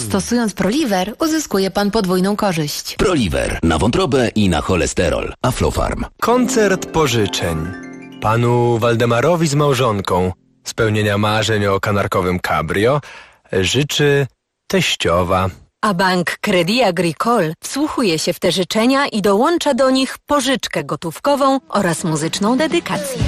Stosując Proliver uzyskuje pan podwójną korzyść. Proliver na wątrobę i na cholesterol. Aflofarm. Koncert pożyczeń. Panu Waldemarowi z małżonką spełnienia marzeń o kanarkowym cabrio życzy teściowa. A bank Crédit Agricole wsłuchuje się w te życzenia i dołącza do nich pożyczkę gotówkową oraz muzyczną dedykację.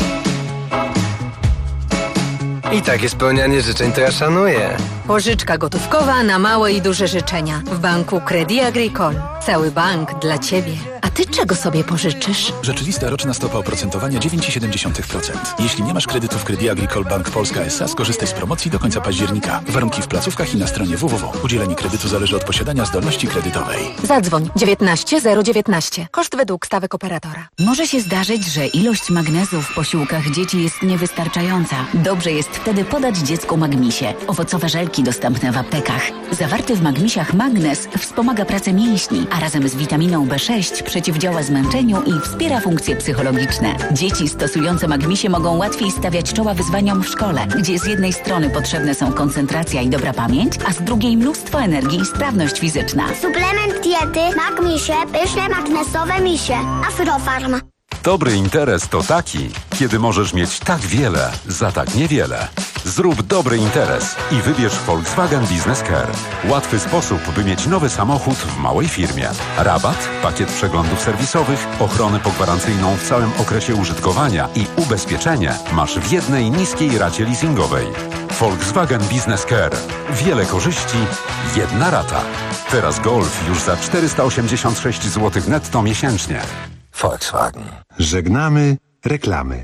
I takie spełnianie życzeń to ja szanuję. Pożyczka gotówkowa na małe i duże życzenia w banku Crédit Agricole. Cały bank dla Ciebie. A Ty czego sobie pożyczysz? Rzeczywista roczna stopa oprocentowania 9,7%. Jeśli nie masz kredytu w Crédit Agricole Bank Polska S.A., skorzystaj z promocji do końca października. Warunki w placówkach i na stronie www. Udzielenie kredytu zależy od posiadania zdolności kredytowej. Zadzwoń 19 019. Koszt według stawek operatora. Może się zdarzyć, że ilość magnezu w posiłkach dzieci jest niewystarczająca. Dobrze jest wtedy podać dziecku Magmisie. Owocowe żelki dostępne w aptekach. Zawarty w Magmisiach magnez wspomaga pracę mięśni, a razem z witaminą B6 przeciwdziała zmęczeniu i wspiera funkcje psychologiczne. Dzieci stosujące Magmisie mogą łatwiej stawiać czoła wyzwaniom w szkole, gdzie z jednej strony potrzebne są koncentracja i dobra pamięć, a z drugiej mnóstwo energii i sprawność fizyczna. Suplement diety Magmisie, pyszne magnesowe misie. Aflofarm. Dobry interes to taki, kiedy możesz mieć tak wiele za tak niewiele. Zrób dobry interes i wybierz Volkswagen Business Care. Łatwy sposób, by mieć nowy samochód w małej firmie. Rabat, pakiet przeglądów serwisowych, ochronę pogwarancyjną w całym okresie użytkowania i ubezpieczenie masz w jednej niskiej racie leasingowej. Volkswagen Business Care. Wiele korzyści, jedna rata. Teraz Golf już za 486 zł netto miesięcznie. Volkswagen. Żegnamy reklamy.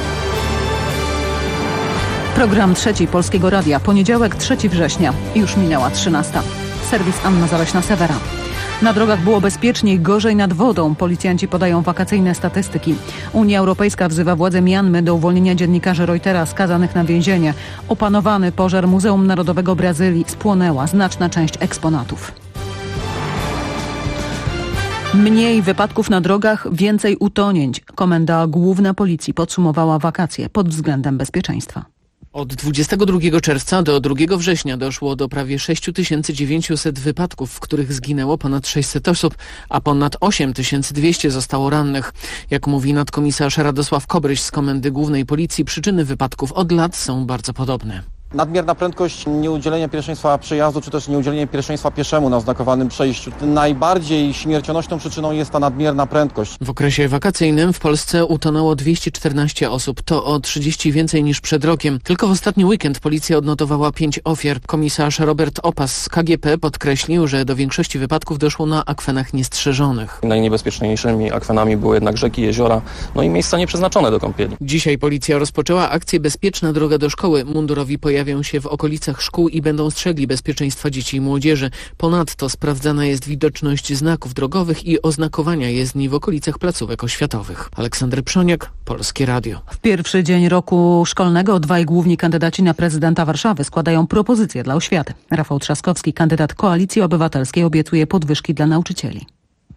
Program Trzeci Polskiego Radia. Poniedziałek, 3 września. Już minęła 13. Serwis Anna Zaleśna-Sewera. Na drogach było bezpieczniej, gorzej nad wodą. Policjanci podają wakacyjne statystyki. Unia Europejska wzywa władze Mianmy do uwolnienia dziennikarzy Reutera skazanych na więzienie. Opanowany pożar Muzeum Narodowego Brazylii. Spłonęła znaczna część eksponatów. Mniej wypadków na drogach, więcej utonięć. Komenda Główna Policji podsumowała wakacje pod względem bezpieczeństwa. Od 22 czerwca do 2 września doszło do prawie 6900 wypadków, w których zginęło ponad 600 osób, a ponad 8200 zostało rannych. Jak mówi nadkomisarz Radosław Kobryś z Komendy Głównej Policji, przyczyny wypadków od lat są bardzo podobne. Nadmierna prędkość, nieudzielenie pierwszeństwa przejazdu, czy też nieudzielenie pierwszeństwa pieszemu na oznakowanym przejściu. Najbardziej śmiercionośną przyczyną jest ta nadmierna prędkość. W okresie wakacyjnym w Polsce utonęło 214 osób. To o 30 więcej niż przed rokiem. Tylko w ostatni weekend policja odnotowała 5 ofiar. Komisarz Robert Opas z KGP podkreślił, że do większości wypadków doszło na akwenach niestrzeżonych. Najniebezpieczniejszymi akwenami były jednak rzeki, jeziora, no i miejsca nieprzeznaczone do kąpieli. Dzisiaj policja rozpoczęła akcję Bezpieczna droga do szkoły. Mundurowi pojawią się w okolicach szkół i będą strzegli bezpieczeństwa dzieci i młodzieży. Ponadto sprawdzana jest widoczność znaków drogowych i oznakowania jezdni w okolicach placówek oświatowych. Aleksander Przoniak, Polskie Radio. W pierwszy dzień roku szkolnego dwaj główni kandydaci na prezydenta Warszawy składają propozycje dla oświaty. Rafał Trzaskowski, kandydat Koalicji Obywatelskiej, obiecuje podwyżki dla nauczycieli.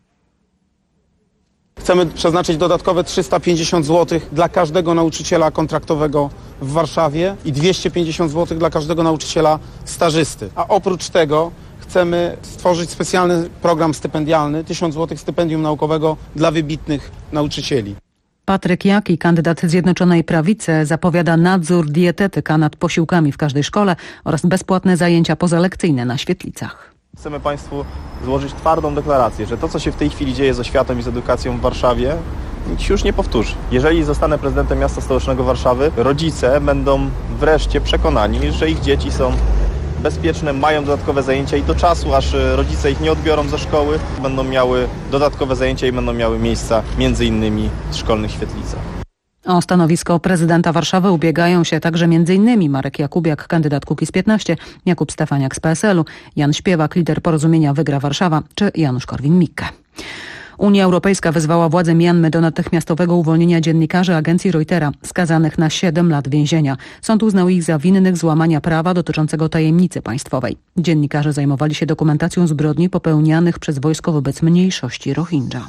Chcemy przeznaczyć dodatkowe 350 zł dla każdego nauczyciela kontraktowego w Warszawie i 250 zł dla każdego nauczyciela stażysty. A oprócz tego chcemy stworzyć specjalny program stypendialny, 1000 zł stypendium naukowego dla wybitnych nauczycieli. Patryk Jaki, kandydat Zjednoczonej Prawicy, zapowiada nadzór dietetyka nad posiłkami w każdej szkole oraz bezpłatne zajęcia pozalekcyjne na świetlicach. Chcemy Państwu złożyć twardą deklarację, że to, co się w tej chwili dzieje z oświatą i z edukacją w Warszawie, nic się już nie powtórzy. Jeżeli zostanę prezydentem miasta stołecznego Warszawy, rodzice będą wreszcie przekonani, że ich dzieci są bezpieczne, mają dodatkowe zajęcia i do czasu, aż rodzice ich nie odbiorą ze szkoły, będą miały dodatkowe zajęcia i będą miały miejsca między innymi w szkolnych świetlicach. O stanowisko prezydenta Warszawy ubiegają się także m.in. Marek Jakubiak, kandydat Kukiz15, Jakub Stefaniak z PSL-u, Jan Śpiewak, lider porozumienia Wygra Warszawa, czy Janusz Korwin-Mikke. Unia Europejska wezwała władze Mianmy do natychmiastowego uwolnienia dziennikarzy agencji Reutera, skazanych na 7 lat więzienia. Sąd uznał ich za winnych złamania prawa dotyczącego tajemnicy państwowej. Dziennikarze zajmowali się dokumentacją zbrodni popełnianych przez wojsko wobec mniejszości Rohingya.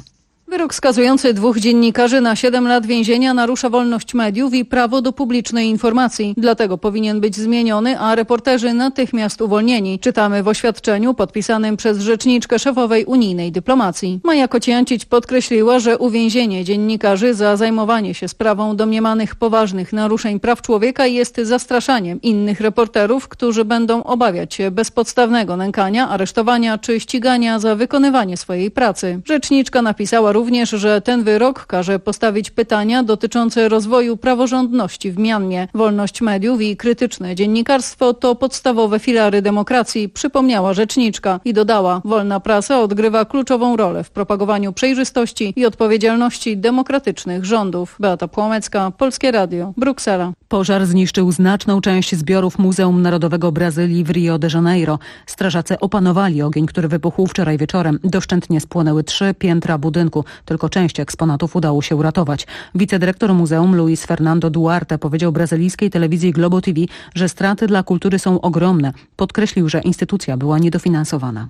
Wyrok skazujący 2 dziennikarzy na 7 lat więzienia narusza wolność mediów i prawo do publicznej informacji. Dlatego powinien być zmieniony, a reporterzy natychmiast uwolnieni. Czytamy w oświadczeniu podpisanym przez rzeczniczkę szefowej unijnej dyplomacji. Maja Kocijancic podkreśliła, że uwięzienie dziennikarzy za zajmowanie się sprawą domniemanych poważnych naruszeń praw człowieka jest zastraszaniem innych reporterów, którzy będą obawiać się bezpodstawnego nękania, aresztowania czy ścigania za wykonywanie swojej pracy. Rzeczniczka napisała również, że ten wyrok każe postawić pytania dotyczące rozwoju praworządności w Mjanmie. Wolność mediów i krytyczne dziennikarstwo to podstawowe filary demokracji, przypomniała rzeczniczka i dodała, wolna prasa odgrywa kluczową rolę w propagowaniu przejrzystości i odpowiedzialności demokratycznych rządów. Beata Płomecka, Polskie Radio, Bruksela. Pożar zniszczył znaczną część zbiorów Muzeum Narodowego Brazylii w Rio de Janeiro. Strażacy opanowali ogień, który wybuchł wczoraj wieczorem. Doszczętnie spłonęły 3 piętra budynku. Tylko część eksponatów udało się uratować. Wicedyrektor muzeum Luis Fernando Duarte powiedział brazylijskiej telewizji Globo TV, że straty dla kultury są ogromne. Podkreślił, że instytucja była niedofinansowana.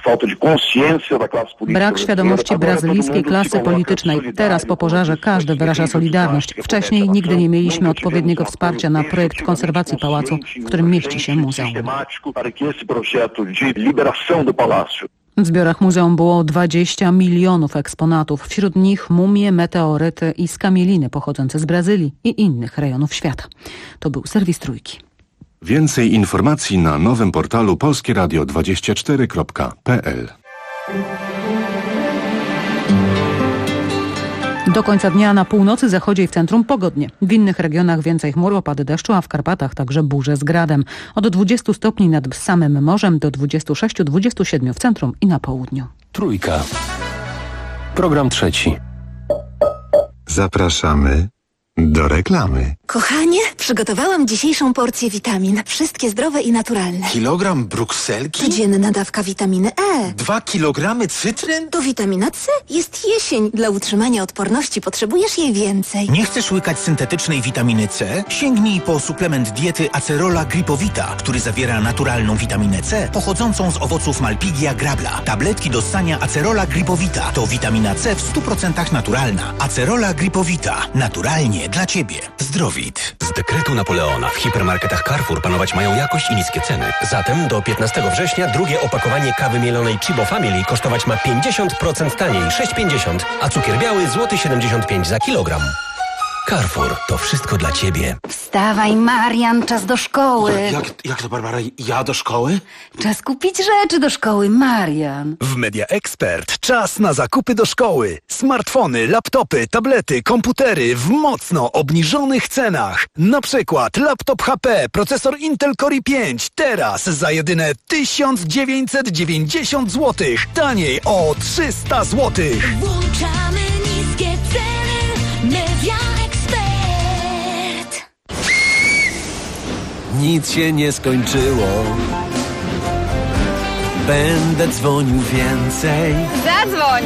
Brak świadomości brazylijskiej klasy politycznej. Teraz po pożarze każdy wyraża solidarność. Wcześniej nigdy nie mieliśmy odpowiedniego wsparcia na projekt konserwacji pałacu, w którym mieści się muzeum. W zbiorach muzeum było 20 milionów eksponatów, wśród nich mumie, meteoryty i skamieliny pochodzące z Brazylii i innych rejonów świata. To był serwis Trójki. Więcej informacji na nowym portalu polskieradio24.pl. Do końca dnia na północy, zachodzie i w centrum pogodnie. W innych regionach więcej chmur, opady deszczu, a w Karpatach także burze z gradem. Od 20 stopni nad samym morzem do 26-27 w centrum i na południu. Trójka. Program trzeci. Zapraszamy do reklamy. Kochanie, przygotowałam dzisiejszą porcję witamin. Wszystkie zdrowe i naturalne. Kilogram brukselki? Codzienna dawka witaminy E. 2 kilogramy cytryn? To witamina C. Jest jesień. Dla utrzymania odporności potrzebujesz jej więcej. Nie chcesz łykać syntetycznej witaminy C? Sięgnij po suplement diety Acerola Gripowita, który zawiera naturalną witaminę C pochodzącą z owoców Malpighia grabla. Tabletki do ssania Acerola Gripowita to witamina C w 100% naturalna. Acerola Gripowita. Naturalnie dla Ciebie. Zdrowit. Z dekretu Napoleona w hipermarketach Carrefour panować mają jakość i niskie ceny. Zatem do 15 września drugie opakowanie kawy mielonej Chibo Family kosztować ma 50% taniej, 6,50, a cukier biały złoty 75 za kilogram. Carrefour, to wszystko dla Ciebie. Wstawaj, Marian, czas do szkoły. Jak to, Barbara? Ja do szkoły? Czas kupić rzeczy do szkoły, Marian. W Media Expert czas na zakupy do szkoły. Smartfony, laptopy, tablety, komputery w mocno obniżonych cenach. Na przykład laptop HP, procesor Intel Core i5. Teraz za jedyne 1990 zł. Taniej o 300 zł. Włączamy niskie ceny. Media Nic się nie skończyło. Będę dzwonił więcej. Zadzwoń!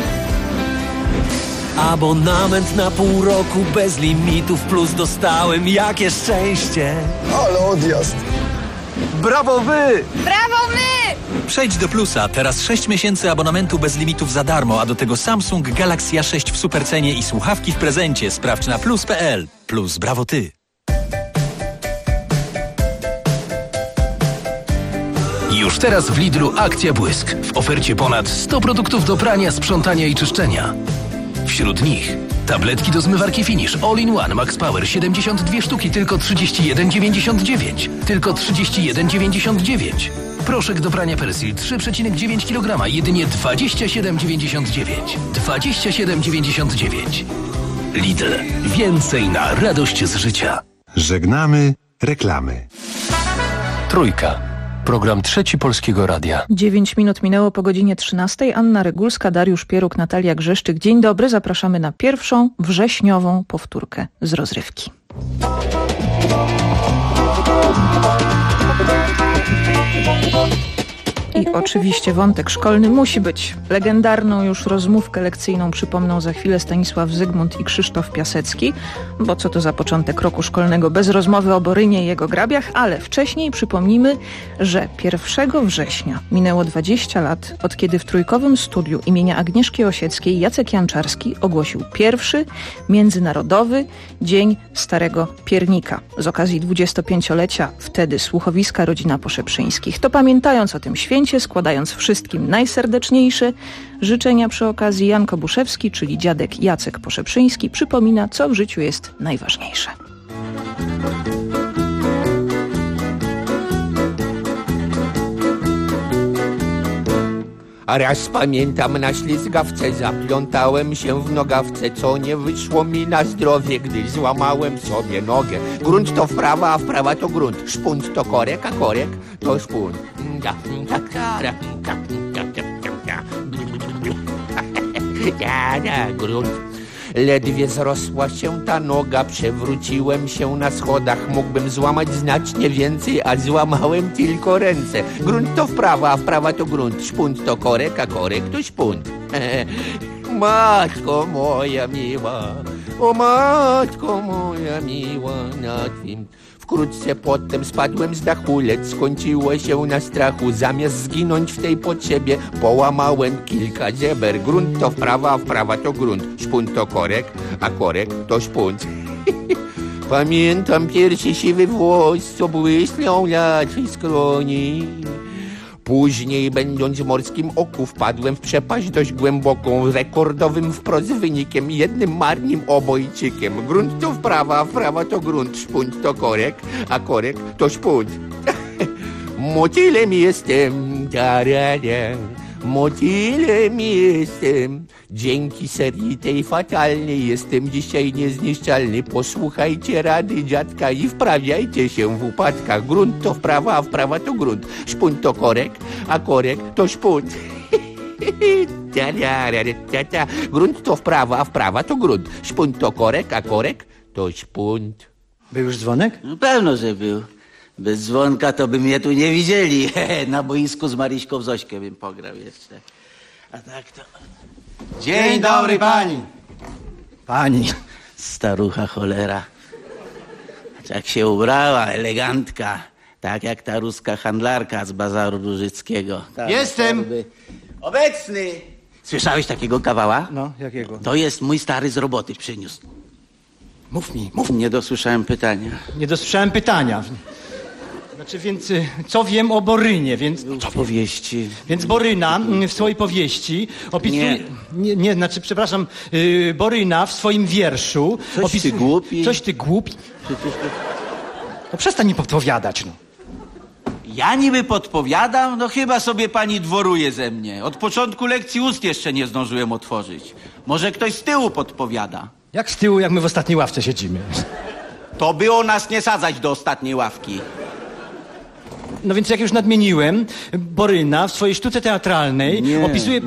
Abonament na pół roku bez limitów plus dostałem. Jakie szczęście! Ale odjazd! Brawo wy! Brawo my! Przejdź do Plusa. Teraz 6 miesięcy abonamentu bez limitów za darmo, a do tego Samsung Galaxy A6 w supercenie i słuchawki w prezencie. Sprawdź na plus.pl. Plus, brawo ty! Już teraz w Lidlu akcja Błysk. W ofercie ponad 100 produktów do prania, sprzątania i czyszczenia. Wśród nich tabletki do zmywarki Finish All-in-One Max Power 72 sztuki, tylko 31,99. Tylko 31,99. Proszek do prania Persil 3,9 kg, jedynie 27,99. 27,99. Lidl. Więcej na radość z życia. Żegnamy reklamy. Trójka. Program trzeci Polskiego Radia. 9 minut minęło po godzinie 13. Anna Regulska, Dariusz Pieruk, Natalia Grzeszczyk. Dzień dobry, zapraszamy na pierwszą wrześniową powtórkę z rozrywki. I oczywiście wątek szkolny musi być. Legendarną już rozmówkę lekcyjną przypomną za chwilę Stanisław Zygmunt i Krzysztof Piasecki, bo co to za początek roku szkolnego bez rozmowy o Borynie i jego grabiach, ale wcześniej przypomnimy, że 1 września minęło 20 lat, od kiedy w trójkowym studiu imienia Agnieszki Osieckiej Jacek Janczarski ogłosił pierwszy Międzynarodowy Dzień Starego Piernika z okazji 25-lecia wtedy słuchowiska Rodzina Poszeprzyńskich. To pamiętając o tym święcie, składając wszystkim najserdeczniejsze życzenia przy okazji, Jan Kobuszewski, czyli dziadek Jacek Poszeprzyński, przypomina, co w życiu jest najważniejsze. A raz pamiętam na ślizgawce, zaplątałem się w nogawce, co nie wyszło mi na zdrowie, gdy złamałem sobie nogę. Grunt to wprawa, a wprawa to grunt. Szpunt to korek, a korek to szpunt. Grunt. Ledwie zrosła się ta noga, przewróciłem się na schodach. Mógłbym złamać znacznie więcej, a złamałem tylko ręce. Grunt to wprawa, a wprawa to grunt. Szpunt to korek, a korek to szpunt. Matko moja miła, o matko moja miła, na tym. Wkrótce potem spadłem z dachu, lecz skończyło się na strachu. Zamiast zginąć w tej potrzebie, połamałem kilka żeber. Grunt to wprawa, a wprawa to grunt. Szpunt to korek, a korek to szpunt. Pamiętam pierwszy siwy włos, co błysnął lat w skroni. Później, będąc w Morskim Oku, wpadłem w przepaść dość głęboką, rekordowym wprost wynikiem, jednym marnym obojczykiem. Grunt to wprawa, a wprawa to grunt. Szpunt to korek, a korek to szpunt. Motylem jestem, tarara. Motylem jestem. Dzięki serii tej fatalnej jestem dzisiaj niezniszczalny. Posłuchajcie rady dziadka i wprawiajcie się w upadkach. Grunt to wprawa, a wprawa to grunt. Szpunt to korek, a korek to szpunt. Grunt to wprawa, a wprawa to grunt. Szpunt to korek, a korek to szpunt. Był już dzwonek? No pewno, że był. Bez dzwonka to by mnie tu nie widzieli. Na boisku z Maryśką Zośkę bym pograł jeszcze. A tak to... Dzień dobry, pani. Pani. Starucha cholera. Jak się ubrała, elegantka. Tak jak ta ruska handlarka z bazaru Różyckiego. Tam Jestem. Torby. Obecny. Słyszałeś takiego kawała? No, jakiego? To jest mój stary z roboty przyniósł. Mów mi. Nie dosłyszałem pytania. Nie dosłyszałem pytania. Znaczy, więc co wiem o Borynie, więc... Co powieści? Więc Boryna w swojej powieści opisuje... Nie, znaczy, przepraszam, Boryna w swoim wierszu... Ty głupi. Coś ty głupi. No przestań mi podpowiadać, no. Ja niby podpowiadam? No chyba sobie pani dworuje ze mnie. Od początku lekcji ust jeszcze nie zdążyłem otworzyć. Może ktoś z tyłu podpowiada. Jak z tyłu, jak my w ostatniej ławce siedzimy? To było nas nie sadzać do ostatniej ławki. No więc jak już nadmieniłem, Boryna w swojej sztuce teatralnej opisuje...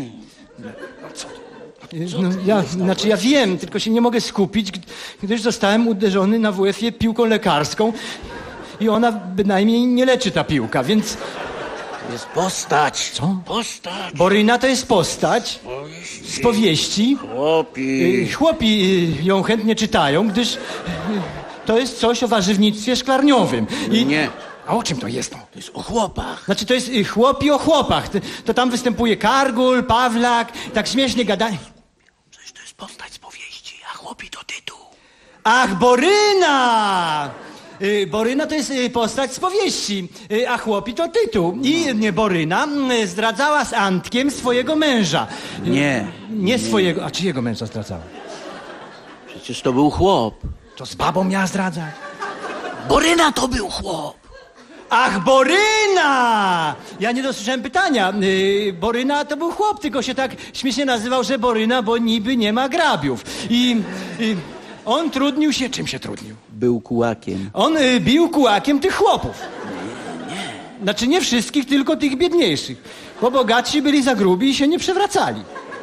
No, ja wiem, tylko się nie mogę skupić, gdyż zostałem uderzony na WF-ie piłką lekarską i ona bynajmniej nie leczy ta piłka, więc... Jest postać. Co? Postać. Boryna to jest postać z powieści. Chłopi ją chętnie czytają, gdyż to jest coś o warzywnictwie szklarniowym. Nie. A o czym to jest? To jest o chłopach. Znaczy to jest chłopi o chłopach. To tam występuje Kargul, Pawlak, tak śmiesznie gadają. Coś to jest postać z powieści, a chłopi to tytuł. Ach, Boryna! Boryna to jest postać z powieści, a chłopi to tytuł. I Boryna zdradzała z Antkiem swojego męża. Nie. Nie swojego, a czyjego męża zdradzała? Przecież to był chłop. To z babą miała zdradzać? Boryna to był chłop. Ach, Boryna! Ja nie dosłyszałem pytania. Boryna to był chłop, tylko się tak śmiesznie nazywał, że Boryna, bo niby nie ma grabiów. I on trudnił się... Czym się trudnił? Był kułakiem. On bił kułakiem tych chłopów. Nie. Znaczy nie wszystkich, tylko tych biedniejszych. Bo bogatsi byli za grubi i się nie przewracali.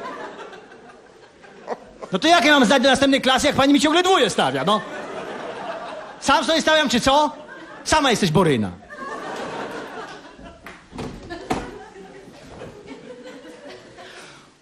No to jak ja mam zdać do następnej klasy, jak pani mi ciągle dwóje stawia, no? Sam sobie stawiam, czy co? Sama jesteś Boryna.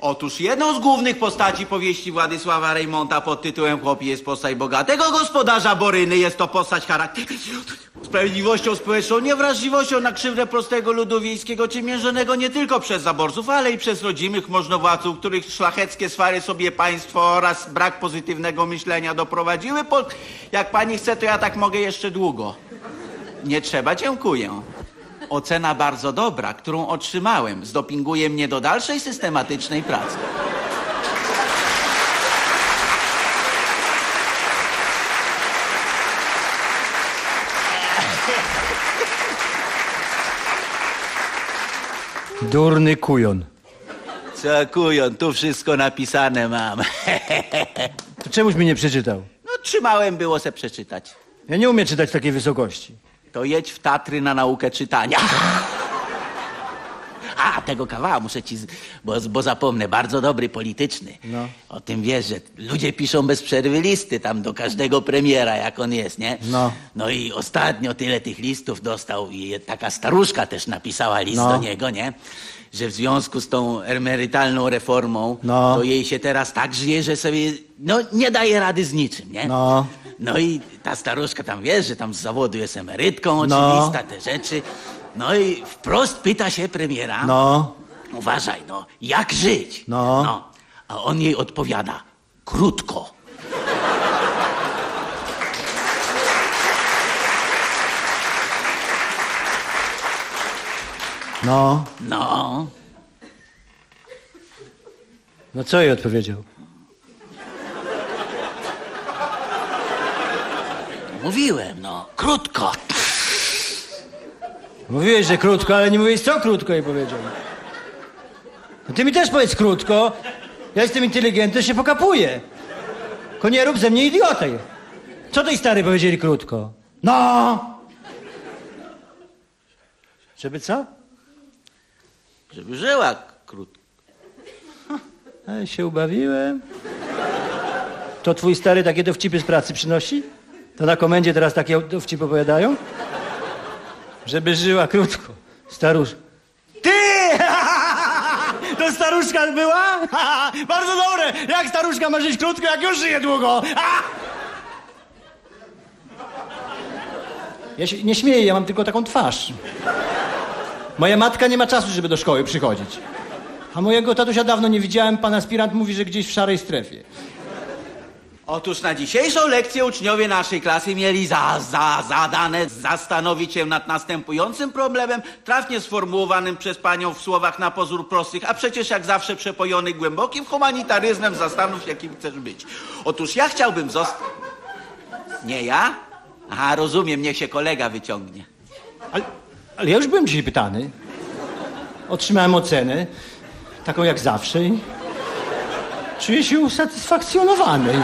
Otóż jedną z głównych postaci powieści Władysława Reymonta pod tytułem Chłopi jest postać bogatego gospodarza Boryny. Jest to postać charakterystyczna sprawiedliwością społeczną, niewrażliwością na krzywdę prostego ludu wiejskiego czy mierzonego nie tylko przez zaborców, ale i przez rodzimych możnowładców, których szlacheckie swary sobie państwo oraz brak pozytywnego myślenia doprowadziły. Jak pani chce, to ja tak mogę jeszcze długo. Nie trzeba, dziękuję. Ocena bardzo dobra, którą otrzymałem, zdopinguje mnie do dalszej systematycznej pracy. Durny kujon. Co kujon, tu wszystko napisane mam. To czemuś mi nie przeczytał? No trzymałem było se przeczytać. Ja nie umiem czytać takiej wysokości. To jedź w Tatry na naukę czytania. A, tego kawała muszę ci, bo zapomnę, bardzo dobry, polityczny. No. O tym wiesz, że ludzie piszą bez przerwy listy tam do każdego premiera, jak on jest, nie? No. No i ostatnio tyle tych listów dostał i taka staruszka też napisała list do niego, nie? Że w związku z tą emerytalną reformą, to jej się teraz tak żyje, że sobie, nie daje rady z niczym, nie? No i ta staruszka tam, wiesz, że tam z zawodu jest emerytką oczywista, te rzeczy. No i wprost pyta się premiera, uważaj, jak żyć? A on jej odpowiada, krótko. No co jej odpowiedział? Mówiłem, krótko. Mówiłeś, że krótko, ale nie mówiłeś, co krótko jej powiedział. No ty mi też powiedz krótko. Ja jestem inteligentny, się pokapuję. Tylko nie rób ze mnie idiotę. Co tej starej powiedzieli krótko? Żeby co? Żeby żyła krótko. Ale się ubawiłem. To twój stary takie dowcipy z pracy przynosi? To na komendzie teraz takie dowcipy opowiadają? Żeby żyła krótko. Staruszka. Ty! To staruszka była? Bardzo dobre! Jak staruszka ma żyć krótko, jak już żyje długo? Ja się nie śmieję, ja mam tylko taką twarz. Moja matka nie ma czasu, żeby do szkoły przychodzić. A mojego tatusia dawno nie widziałem, pan aspirant mówi, że gdzieś w szarej strefie. Otóż na dzisiejszą lekcję uczniowie naszej klasy mieli zadane zastanowić się nad następującym problemem, trafnie sformułowanym przez panią w słowach na pozór prostych, a przecież jak zawsze przepojony głębokim humanitaryzmem. Zastanów się, kim chcesz być. Otóż ja chciałbym zostać... Nie ja? Aha, rozumiem, niech się kolega wyciągnie. Ale ja już byłem dzisiaj pytany. Otrzymałem ocenę, taką jak zawsze i czuję się usatysfakcjonowany.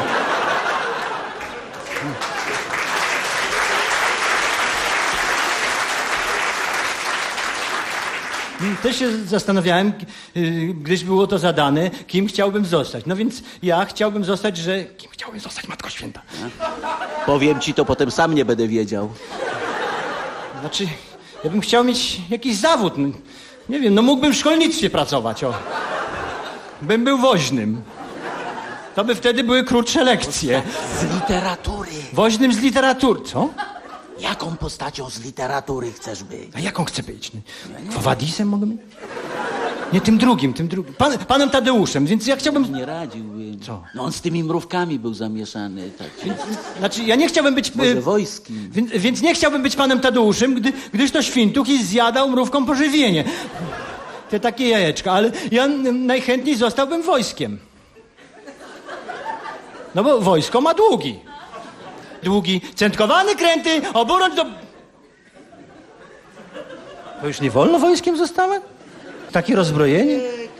Też się zastanawiałem, gdyś było to zadane, kim chciałbym zostać. No więc ja chciałbym zostać, Kim chciałbym zostać, Matko Święta? Powiem ci to, potem sam nie będę wiedział. Znaczy, ja bym chciał mieć jakiś zawód. Nie wiem, mógłbym w szkolnictwie pracować, Bym był woźnym. To by wtedy były krótsze lekcje. Z literatury. Woźnym z literatury. Co? Jaką postacią z literatury chcesz być? A jaką chcę być? Kwowadisem mogę być? Nie, tym drugim. Panem Tadeuszem, więc ja chciałbym... Nie radziłbym. Co? On z tymi mrówkami był zamieszany. Tak. Znaczy, ja nie chciałbym być... Może wojskim. Więc nie chciałbym być panem Tadeuszem, gdyż to świntuch i zjadał mrówkom pożywienie. Te takie jajeczka, ale ja najchętniej zostałbym wojskiem. No bo wojsko ma długi, centkowany, kręty, oburącz do... To już nie wolno wojskiem zostałem? Takie rozbrojenie?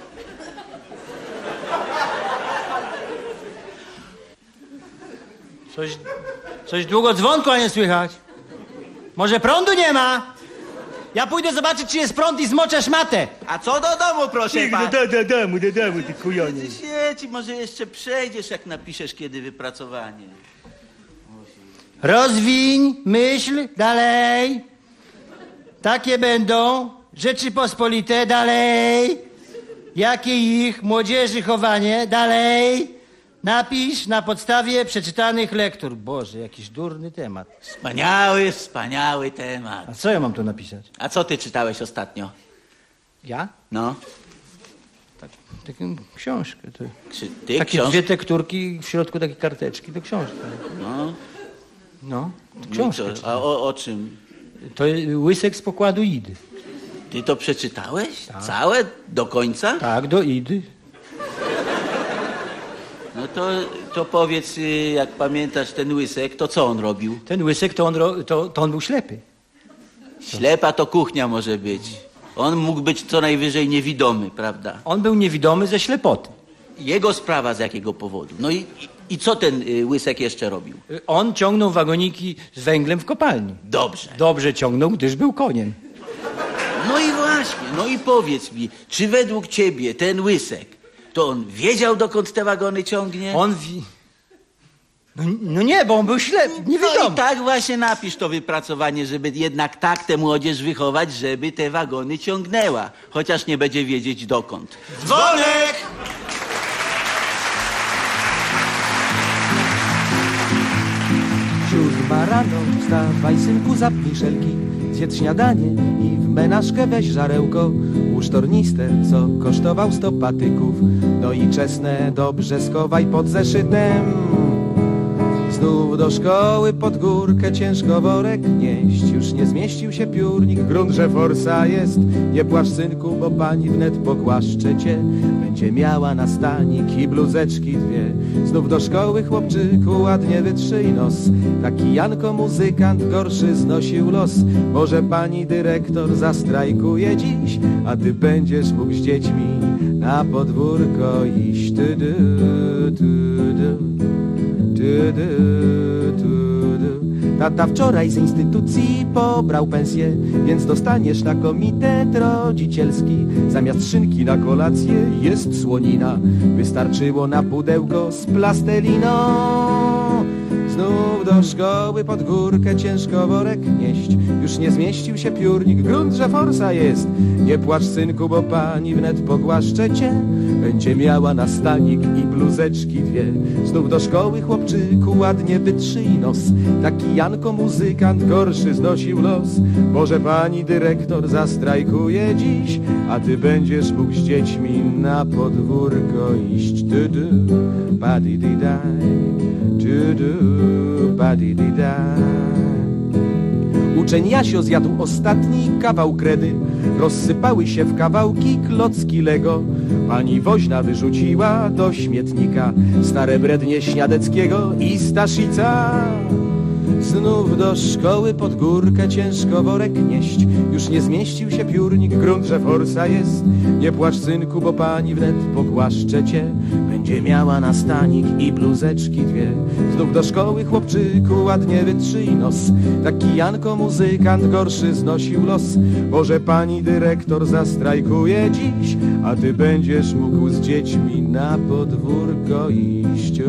Coś długo dzwonku, a nie słychać. Może prądu nie ma? Ja pójdę zobaczyć, czy jest prąd i zmoczę szmatę. A co do domu, proszę pana? Do domu, ty kujonie. Sieci, może jeszcze przejdziesz, jak napiszesz, kiedy wypracowanie. Rozwiń myśl dalej. Takie będą Rzeczypospolite dalej. Jakie ich, młodzieży, chowanie? Dalej. Napisz na podstawie przeczytanych lektur. Boże, jakiś durny temat. Wspaniały temat. A co ja mam tu napisać? A co ty czytałeś ostatnio? Ja? No. Taką książkę. To... Ty takie książ... dwie tekturki, w środku takie karteczki, to książka. No, to książka. A o czym? To Łysek z pokładu Idy. Ty to przeczytałeś? Tak. Całe? Do końca? Tak, do Idy. No to powiedz, jak pamiętasz ten Łysek, to co on robił? Ten Łysek to on był ślepy. Ślepa to kuchnia może być. On mógł być co najwyżej niewidomy, prawda? On był niewidomy ze ślepoty. Jego sprawa z jakiego powodu? No i co ten Łysek jeszcze robił? On ciągnął wagoniki z węglem w kopalni. Dobrze. Dobrze ciągnął, gdyż był koniem. No i właśnie, no i powiedz mi, czy według ciebie ten Łysek, to on wiedział, dokąd te wagony ciągnie? No nie, bo on był ślepy, niewidomy. No i tak właśnie napisz to wypracowanie, żeby jednak tak tę młodzież wychować, żeby te wagony ciągnęła. Chociaż nie będzie wiedzieć dokąd. Dzwonek! Siódma rano, wstawaj synku, zapnij szelki, zjedz śniadanie i w menażkę weź żarełko. Łóż tornister, co kosztował 100 patyków, no i czesne dobrze schowaj pod zeszytem. Znów do szkoły pod górkę ciężko worek nieść, już nie zmieścił się piórnik, grunt, że forsa jest. Nie płacz synku, bo pani wnet pogłaszcze cię, będzie miała na stanik i bluzeczki dwie. Znów do szkoły chłopczyku, ładnie wytrzyj nos, taki Janko muzykant gorszy znosił los. Może pani dyrektor zastrajkuje dziś, a ty będziesz mógł z dziećmi na podwórko iść. Tata wczoraj z instytucji pobrał pensję, więc dostaniesz na komitet rodzicielski. Zamiast szynki na kolację jest słonina, wystarczyło na pudełko z plastelino. Znów do szkoły pod górkę ciężko worek nieść, już nie zmieścił się piórnik, grunt, że forsa jest. Nie płacz synku, bo pani wnet pogłaszcze cię, będzie miała na stanik i bluzeczki dwie. Znów do szkoły chłopczyku, ładnie wytrzyj nos, taki Janko muzykant gorszy znosił los. Może pani dyrektor zastrajkuje dziś, a ty będziesz mógł z dziećmi na podwórko iść. Uczeń Jasio zjadł ostatni kawał kredy, rozsypały się w kawałki klocki Lego. Pani woźna wyrzuciła do śmietnika stare brednie Śniadeckiego i Staszica. Znów do szkoły pod górkę ciężko worek nieść, już nie zmieścił się piórnik, grunt, że forsa jest. Nie płacz synku, bo pani wnet pogłaszcze cię, będzie miała na stanik i bluzeczki dwie. Znów do szkoły chłopczyku, ładnie wytrzyj nos, taki Janko muzykant gorszy znosił los. Może pani dyrektor zastrajkuje dziś, a ty będziesz mógł z dziećmi na podwórko iść.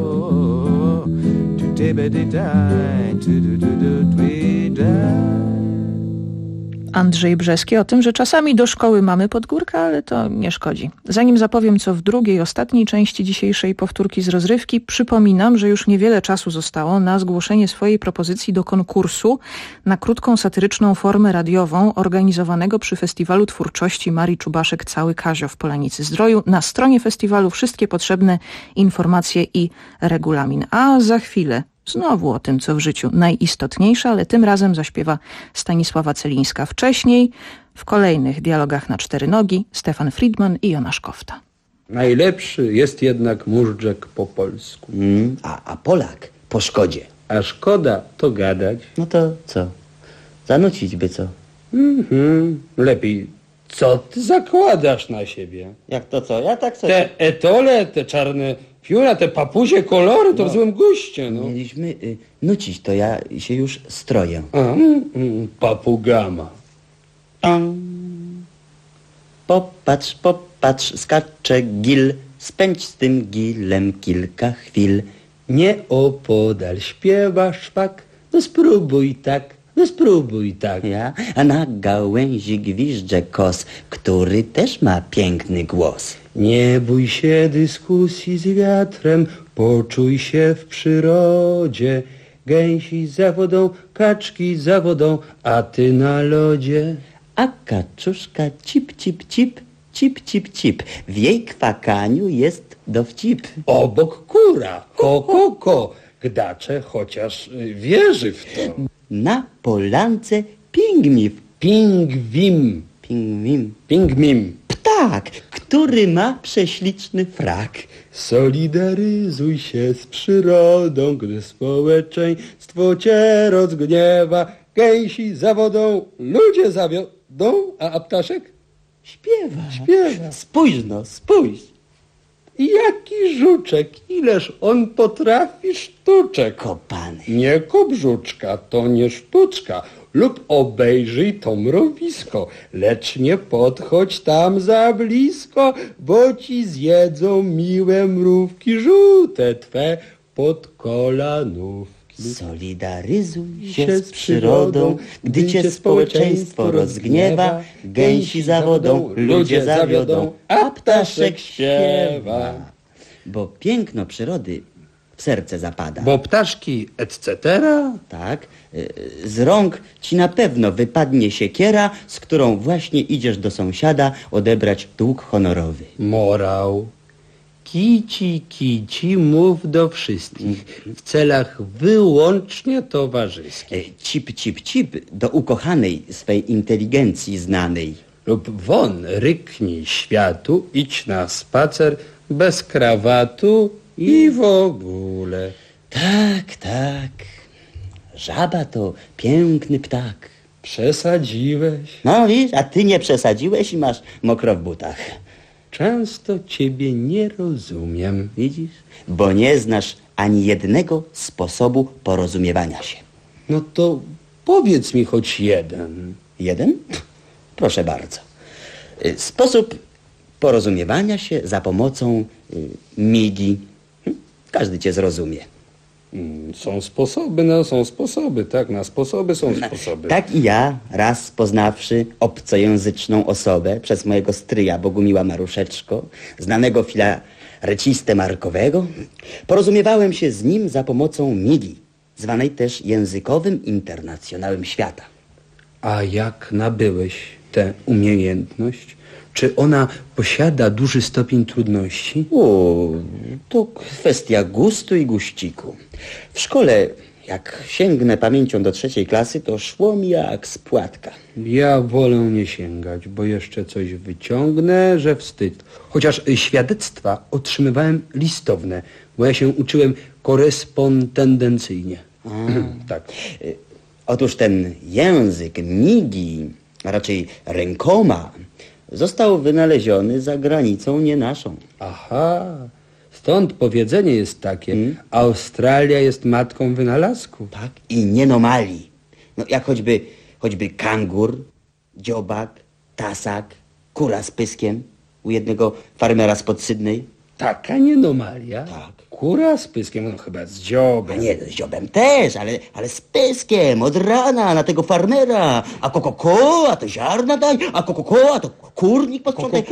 Andrzej Brzeski o tym, że czasami do szkoły mamy pod górkę, ale to nie szkodzi. Zanim zapowiem, co w drugiej, ostatniej części dzisiejszej powtórki z rozrywki, przypominam, że już niewiele czasu zostało na zgłoszenie swojej propozycji do konkursu na krótką satyryczną formę radiową organizowanego przy Festiwalu Twórczości Marii Czubaszek Cały Kazio w Polanicy Zdroju. Na stronie festiwalu wszystkie potrzebne informacje i regulamin. A za chwilę znowu o tym, co w życiu najistotniejsze, ale tym razem zaśpiewa Stanisława Celińska. Wcześniej, w kolejnych dialogach na 4 nogi, Stefan Friedman i Jonasz Kofta. Najlepszy jest jednak Móżdżek po polsku. A Polak po szkodzie. A szkoda to gadać. No to co? Zanucić by co? Lepiej, co ty zakładasz na siebie? Jak to co? Ja tak sobie... Te etole, te czarne pióra, te papuzie kolory, to w złym guście, no. Mieliśmy nucić, to ja się już stroję. Papugama. Popatrz, popatrz, skacze gil, spędź z tym gilem kilka chwil. Nie opodal śpiewa szpak, no spróbuj tak, No spróbuj tak. Ja? A na gałęzi gwizdże kos, który też ma piękny głos. Nie bój się dyskusji z wiatrem, poczuj się w przyrodzie. Gęsi za wodą, kaczki za wodą, a ty na lodzie. A kaczuszka cip, cip, cip, cip, cip, cip. W jej kwakaniu jest dowcip. Obok kura, ko, ko, ko. Gdacze chociaż wierzy w to. Na polance pingmiw. Pingwim. Pingwim. Pingmim. Ptak, który ma prześliczny frak. Solidaryzuj się z przyrodą, gdy społeczeństwo cię rozgniewa. Gęsi za wodą, ludzie zawiodą, a ptaszek? Śpiewa. Śpiewa. Spójrz no, spójrz. I jaki żuczek, ileż on potrafi sztuczek. Kopany. Nie kop żuczka, to nie sztuczka. Lub obejrzyj to mrowisko, lecz nie podchodź tam za blisko, bo ci zjedzą miłe mrówki żółte twe pod kolanówki. Solidaryzuj się z przyrodą, gdy cię społeczeństwo rozgniewa. Gęsi za wodą, ludzie zawiodą, a ptaszek śpiewa. Bo piękno przyrody w serce zapada. Bo ptaszki etc. Tak, z rąk ci na pewno wypadnie siekiera, z którą właśnie idziesz do sąsiada odebrać dług honorowy. Morał. Kici, kici, mów do wszystkich w celach wyłącznie towarzyskich. Cip, cip, cip do ukochanej swej inteligencji znanej. Lub won, ryknij światu, idź na spacer bez krawatu i w ogóle. Tak, tak. Żaba to piękny ptak. Przesadziłeś. No widzisz, a ty nie przesadziłeś i masz mokro w butach. Często ciebie nie rozumiem. Widzisz? Bo nie znasz ani jednego sposobu porozumiewania się. No to powiedz mi choć jeden. Jeden? Proszę bardzo. Sposób porozumiewania się za pomocą migi. Każdy cię zrozumie. Są sposoby, tak, na sposoby są sposoby. Tak i ja, raz poznawszy obcojęzyczną osobę przez mojego stryja Bogumiła Maruszeczko, znanego filarecistę markowego, porozumiewałem się z nim za pomocą migi, zwanej też językowym internacjonałem świata. A jak nabyłeś tę umiejętność? Czy ona posiada duży stopień trudności? To kwestia gustu i guściku. W szkole, jak sięgnę pamięcią do 3. klasy, to szło mi jak z płatka. Ja wolę nie sięgać, bo jeszcze coś wyciągnę, że wstyd. Chociaż świadectwa otrzymywałem listowne, bo ja się uczyłem korespondencyjnie. Tak. Otóż ten język migi, a raczej rękoma, został wynaleziony za granicą nie naszą. Aha, stąd powiedzenie jest takie, Australia jest matką wynalazków. Tak, i nienomali. No jak choćby kangur, dziobak, tasak, kura z pyskiem u jednego farmera spod Sydney. Taka nienomalia? Tak. Kura z pyskiem, no chyba z dziobem. A nie, z dziobem też, ale z pyskiem, od rana na tego farmera. A a to ziarna daj, a a to kurnik posprzątaj,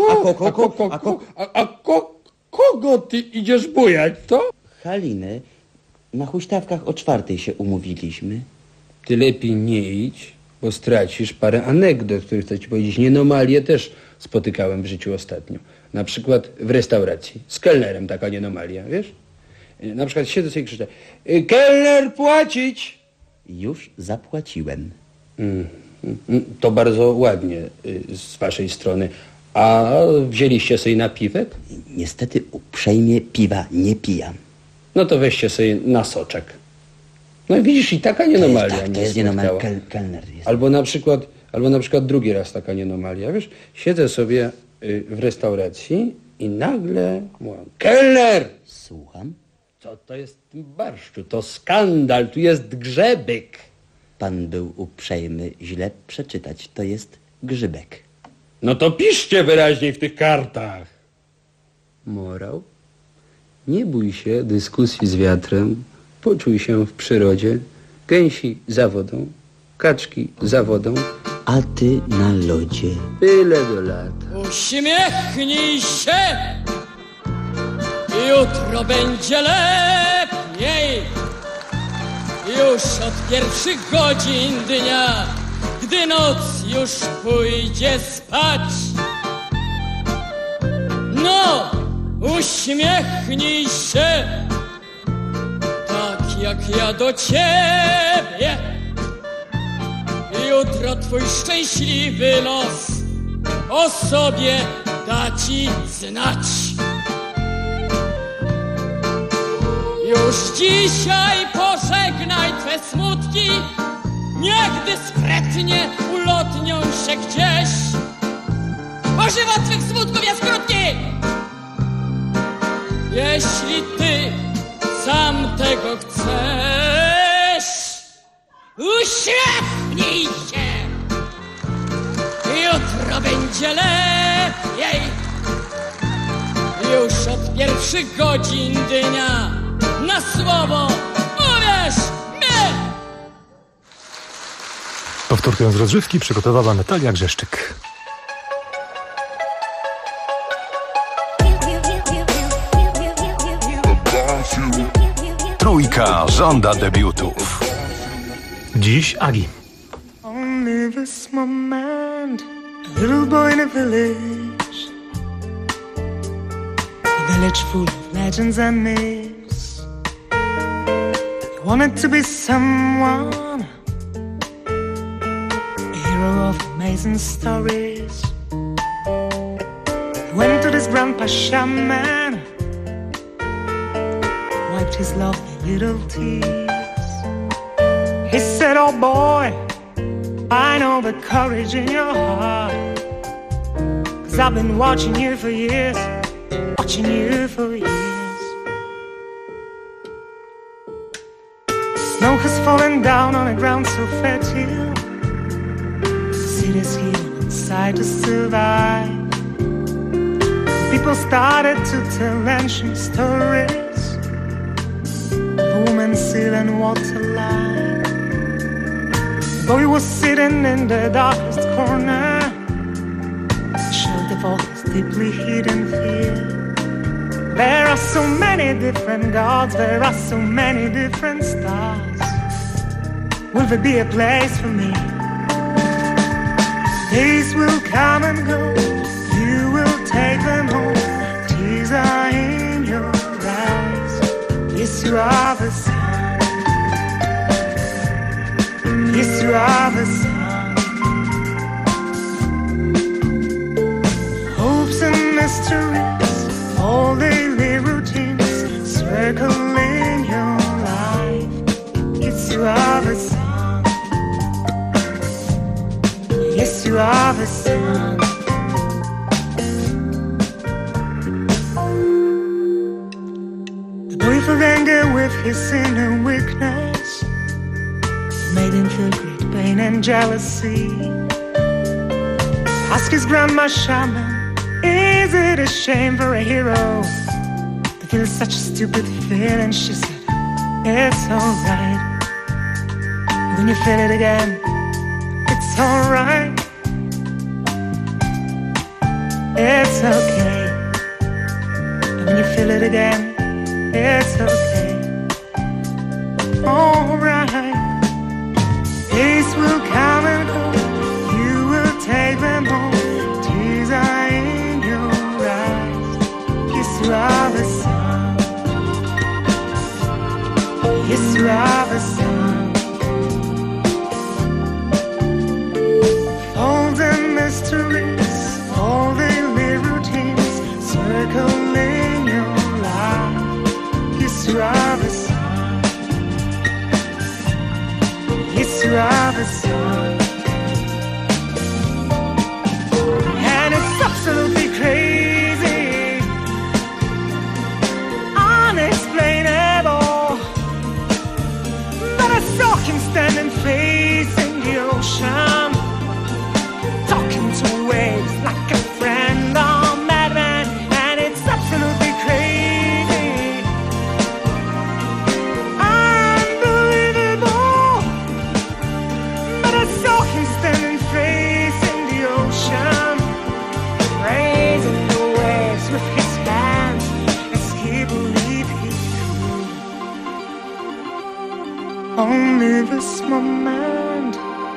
kogo ty idziesz bujać, to? Halinę, na huśtawkach o 4:00 się umówiliśmy. Ty lepiej nie idź, bo stracisz parę anegdot, których chcę ci powiedzieć. Nienomalię też spotykałem w życiu ostatnio. Na przykład w restauracji. Z kelnerem taka nienomalia, wiesz? Na przykład siedzę sobie i krzyczę: kelner, płacić! Już zapłaciłem. To bardzo ładnie z waszej strony. A wzięliście sobie napiwek? Niestety uprzejmie piwa nie pijam. No to weźcie sobie na soczek. No widzisz, i taka nienomalia. To jest nienomalia, kelner jest. Albo na przykład drugi raz taka nienomalia, wiesz? Siedzę sobie w restauracji i nagle mówię: kelner! Słucham? Co to jest w tym barszczu? To skandal, tu jest grzebyk. Pan był uprzejmy źle przeczytać. To jest grzybek. No to piszcie wyraźniej w tych kartach. Morał? Nie bój się dyskusji z wiatrem. Poczuj się w przyrodzie. Gęsi za wodą, kaczki za wodą, a ty na lodzie. tyle do lat. Uśmiechnij się, jutro będzie lepiej. Już od pierwszych godzin dnia, gdy noc już pójdzie spać. No, uśmiechnij się, tak jak ja do ciebie. Jutro twój szczęśliwy los o sobie da ci znać. Już dzisiaj pożegnaj twe smutki, niech dyskretnie ulotnią się gdzieś. Bo żywot twych smutków jest krótki. Jeśli ty sam tego chcesz, uśmiechnij się. Jutro będzie lepiej. Już od pierwszych godzin dnia na słowo uwierz mi. Powtórkę z rozrywki przygotowała Natalia Grzeszczyk. Trójka żąda debiutów. Dziś Agi. Only this moment, a little boy in a village. A village full of legends and myths. He wanted to be someone, a hero of amazing stories. He went to this grandpa shaman, wiped his lovely little tears. He said, oh boy, I know the courage in your heart, 'cause I've been watching you for years, watching you for years. Snow has fallen down on a ground so fertile, the city's healing inside to survive. People started to tell ancient stories, a woman seal and water line. The boy was sitting in the darkest corner, showed of all his deeply hidden fear. There are so many different gods, there are so many different stars. Will there be a place for me? Days will come and go, you will take them home. Tears are in your eyes, yes you are the sun, yes you are the sun. Hopes and mysteries, all daily routines circling your life, yes you are the sun, yes you are the sun. The boy felt anger with his inner weakness, made him feel great pain and jealousy. Ask his grandma shaman, is it a shame for a hero to feel such a stupid feeling? She said, it's alright. When you feel it again, it's alright. It's okay. And when you feel it again, it's okay. Alright. Days will come and go, you will take them home. Tears are in your eyes, yes you are the sun, yes you are the sun. All the mysteries, all daily routines circling your life, yes you are the sun, yes you are the sun. And it's absolutely crazy, unexplainable, only this moment.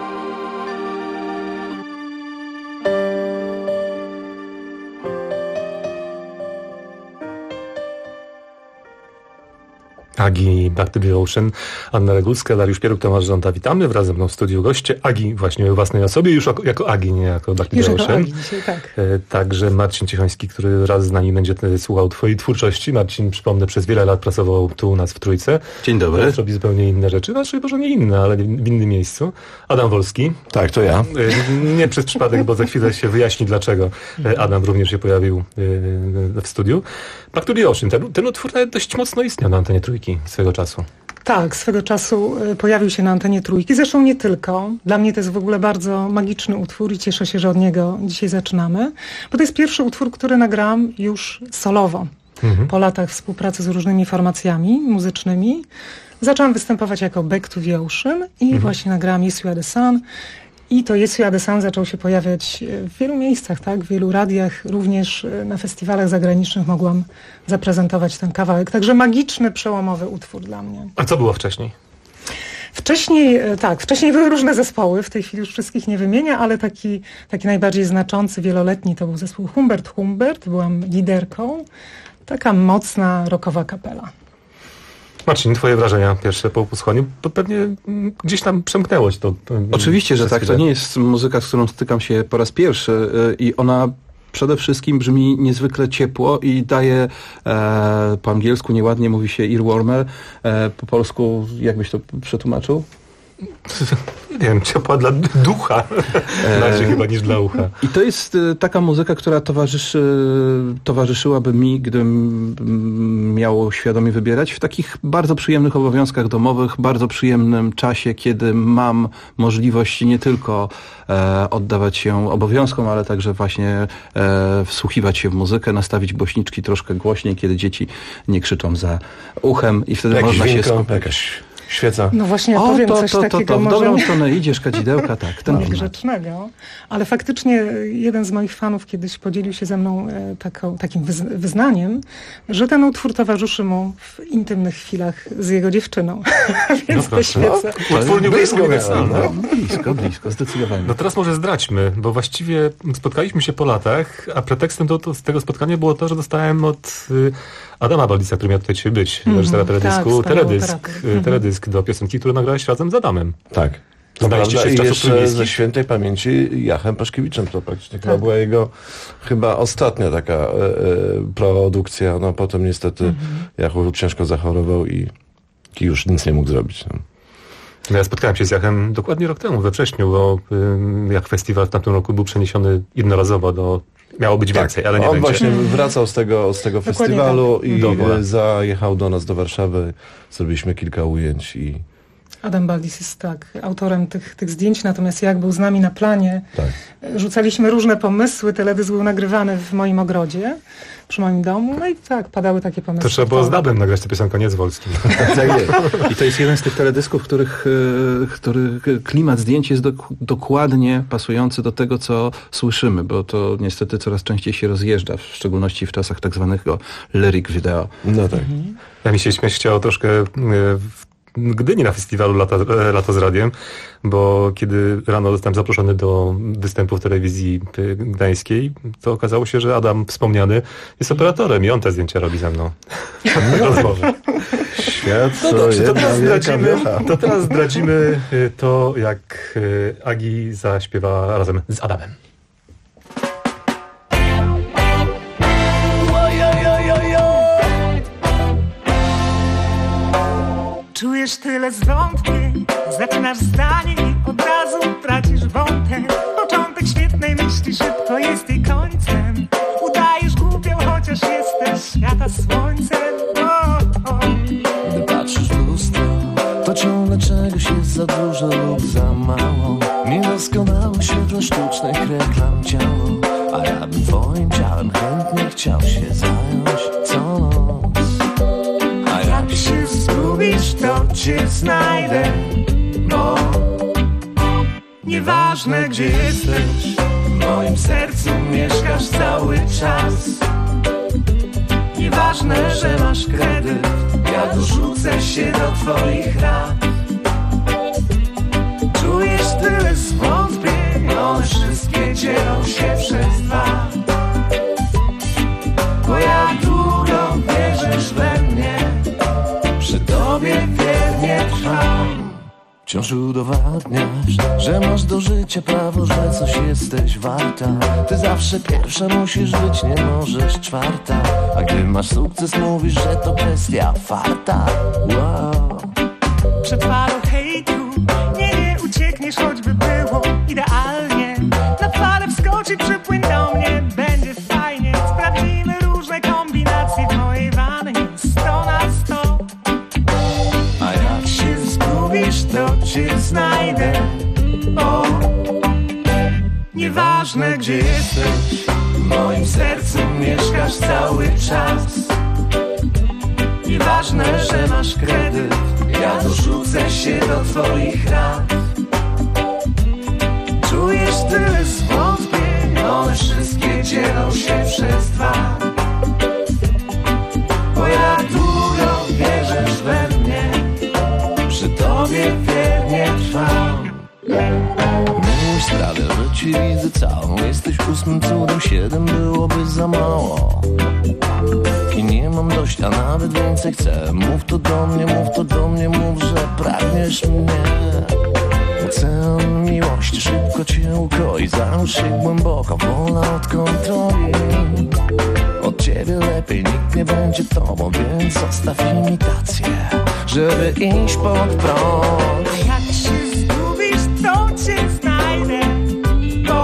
Agi, Back to the Ocean, Anna Regulska, Dariusz Pieruk, Tomasz Żąda. Witamy. Wraz ze mną w studiu goście. Agi właśnie o własnej osobie, już jako Agi, nie jako Back to the Ocean. Agi dzisiaj, tak. Także Marcin Ciechoński, który raz z nami będzie słuchał twojej twórczości. Marcin, przypomnę, przez wiele lat pracował tu u nas w Trójce. Dzień dobry. Teraz robi zupełnie inne rzeczy. Znaczy, może nie inne, ale w innym miejscu. Adam Wolski. Tak, to ja. Nie przez przypadek, bo za chwilę się wyjaśni, dlaczego Adam również się pojawił w studiu. Back to the Ocean. Ten utwór nawet dość mocno istniał na antenie Trójki swego czasu. Tak, swego czasu pojawił się na antenie Trójki. Zresztą nie tylko. Dla mnie to jest w ogóle bardzo magiczny utwór i cieszę się, że od niego dzisiaj zaczynamy. Bo to jest pierwszy utwór, który nagrałam już solowo. Po latach współpracy z różnymi formacjami muzycznymi. Zaczęłam występować jako Back to the Ocean i właśnie nagrałam Yes You Are the Sun. I to Yes You Are the Sun zaczął się pojawiać w wielu miejscach, tak? W wielu radiach, również na festiwalach zagranicznych mogłam zaprezentować ten kawałek. Także magiczny, przełomowy utwór dla mnie. A co było wcześniej? Wcześniej były różne zespoły, w tej chwili już wszystkich nie wymienię, ale taki najbardziej znaczący, wieloletni to był zespół Humbert, byłam liderką. Taka mocna, rockowa kapela. Marcin, twoje wrażenia pierwsze po posłuchaniu, bo pewnie gdzieś tam przemknęło ci to. Oczywiście, że tak. To nie jest muzyka, z którą stykam się po raz pierwszy i ona przede wszystkim brzmi niezwykle ciepło i daje, po angielsku nieładnie mówi się earwarmer, po polsku jakbyś to przetłumaczył? Nie wiem, ciepła dla ducha, bardziej chyba niż dla ucha. I to jest taka muzyka, która towarzyszyłaby mi, gdybym miał świadomie wybierać w takich bardzo przyjemnych obowiązkach domowych, bardzo przyjemnym czasie, kiedy mam możliwość nie tylko oddawać się obowiązkom, ale także właśnie wsłuchiwać się w muzykę, nastawić głośniczki troszkę głośniej, kiedy dzieci nie krzyczą za uchem i wtedy można się skupić. Świeca. No właśnie, ja powiem coś takiego w dobrą stronę idziesz, kadzidełka, tak. Ten grzecznego. Ale faktycznie jeden z moich fanów kiedyś podzielił się ze mną takim wyznaniem, że ten utwór towarzyszy mu w intymnych chwilach z jego dziewczyną. Więc te świece... Utwór blisko, zdecydowanie. No teraz może zdradźmy, bo właściwie spotkaliśmy się po latach, a pretekstem z tego spotkania było to, że dostałem od Adama Baldisa, który miał tutaj dzisiaj być, reżysera teledysku, teledysk do piosenki, które nagrałeś razem z Adamem. Tak. To prawda, i jeszcze ze świętej pamięci Jachem Paszkiewiczem. To praktycznie była jego chyba ostatnia taka produkcja. No potem niestety Jachu ciężko zachorował i już nic nie mógł zrobić. No ja spotkałem się z Jachem dokładnie rok temu, we wrześniu, bo jak festiwal w tamtym roku był przeniesiony jednorazowo do... Miało być więcej, ale nie on będzie. On właśnie wracał z tego festiwalu tak. I zajechał do nas do Warszawy. Zrobiliśmy kilka ujęć i... Adam Baldis jest autorem tych zdjęć, natomiast jak był z nami na planie, rzucaliśmy różne pomysły, teledysk był nagrywany w moim ogrodzie, przy moim domu, no i padały takie pomysły. To trzeba było z Dabem nagrać tę piosenkę, nie z Wolskim. Tak jest. I to jest jeden z tych teledysków, których klimat zdjęć jest dokładnie pasujący do tego, co słyszymy, bo to niestety coraz częściej się rozjeżdża, w szczególności w czasach tak zwanego lyric video. No tak. Ja mi się śmiać chciało troszkę Gdyni na festiwalu Lato z Radiem, bo kiedy rano zostałem zaproszony do występu w telewizji gdańskiej, to okazało się, że Adam wspomniany jest operatorem i on te zdjęcia robi ze mną. Rozmowy. Świat, to teraz zdradzimy to, jak Agi zaśpiewa razem z Adamem. Czujesz tyle zwątpień, zaczynasz zdanie i od razu tracisz wątek. Początek świetnej myśli szybko jest jej końcem. Udajesz głupią, chociaż jesteś świata słońcem. Gdy patrzysz w lustro, to ciągle czegoś jest za dużo lub za mało. Niedoskonałe świetle sztucznych reklam ciało, a ja bym twoim ciałem chętnie chciał się zająć co noc. Jak się zgubisz, to cię znajdę, bo nieważne gdzie jesteś, w moim sercu mieszkasz cały czas. Nieważne, że masz kredyt, ja dorzucę się do twoich rat. dzielą się przez dwa. Bo jak długo wierzysz we mnie, przy tobie wiernie trwam. Wciąż udowadniasz, że masz do życia prawo, że coś jesteś warta. Ty zawsze pierwsza musisz być, nie możesz czwarta. A gdy masz sukces, mówisz, że to kwestia farta. Wow. Przed falą hejtu nie uciekniesz, choćby było idealnie. Na falę wskoczy, przypłyń do mnie, będzie fajnie. Sprawdzimy różne kombinacje w mojej wannie 100 na 100. A jak się zgubisz, to cię znajdę. O, nieważne gdzie jesteś, w moim sercu mieszkasz cały czas. Nieważne, że masz kredyt, ja dorzucę się do twoich rat. Czujesz tyle zwątpień, one wszystkie dzielą się przez dwa. Bo jak długo wierzysz we mnie, przy tobie wiernie trwam. Miłość sprawia, że ci widzę całą. Jesteś 8 cudem, 7 byłoby za mało. I nie mam dość, a nawet więcej chcę. Mów to do mnie, mów to do mnie, mów, że pragniesz mnie. Ocean miłości szybko cię ukoi, zanurz się głęboko, wolna od kontroli. Od ciebie lepiej nikt nie będzie tobą, więc zostaw imitację, żeby iść pod prąd. A jak się zgubisz, to cię znajdę. Bo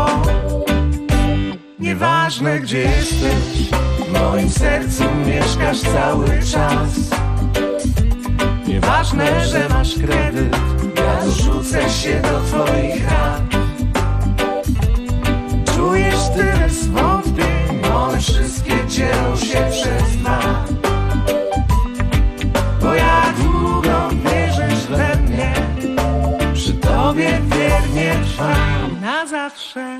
nieważne gdzie jesteś, w moim sercu mieszkasz cały czas. Nieważne, że masz kredyt, ja dorzucę się do twoich rat. Czujesz tyle zwątpień, one wszystkie dzielą się przez dwa. Bo jak długo wierzysz we mnie, przy tobie wiernie trwam na zawsze.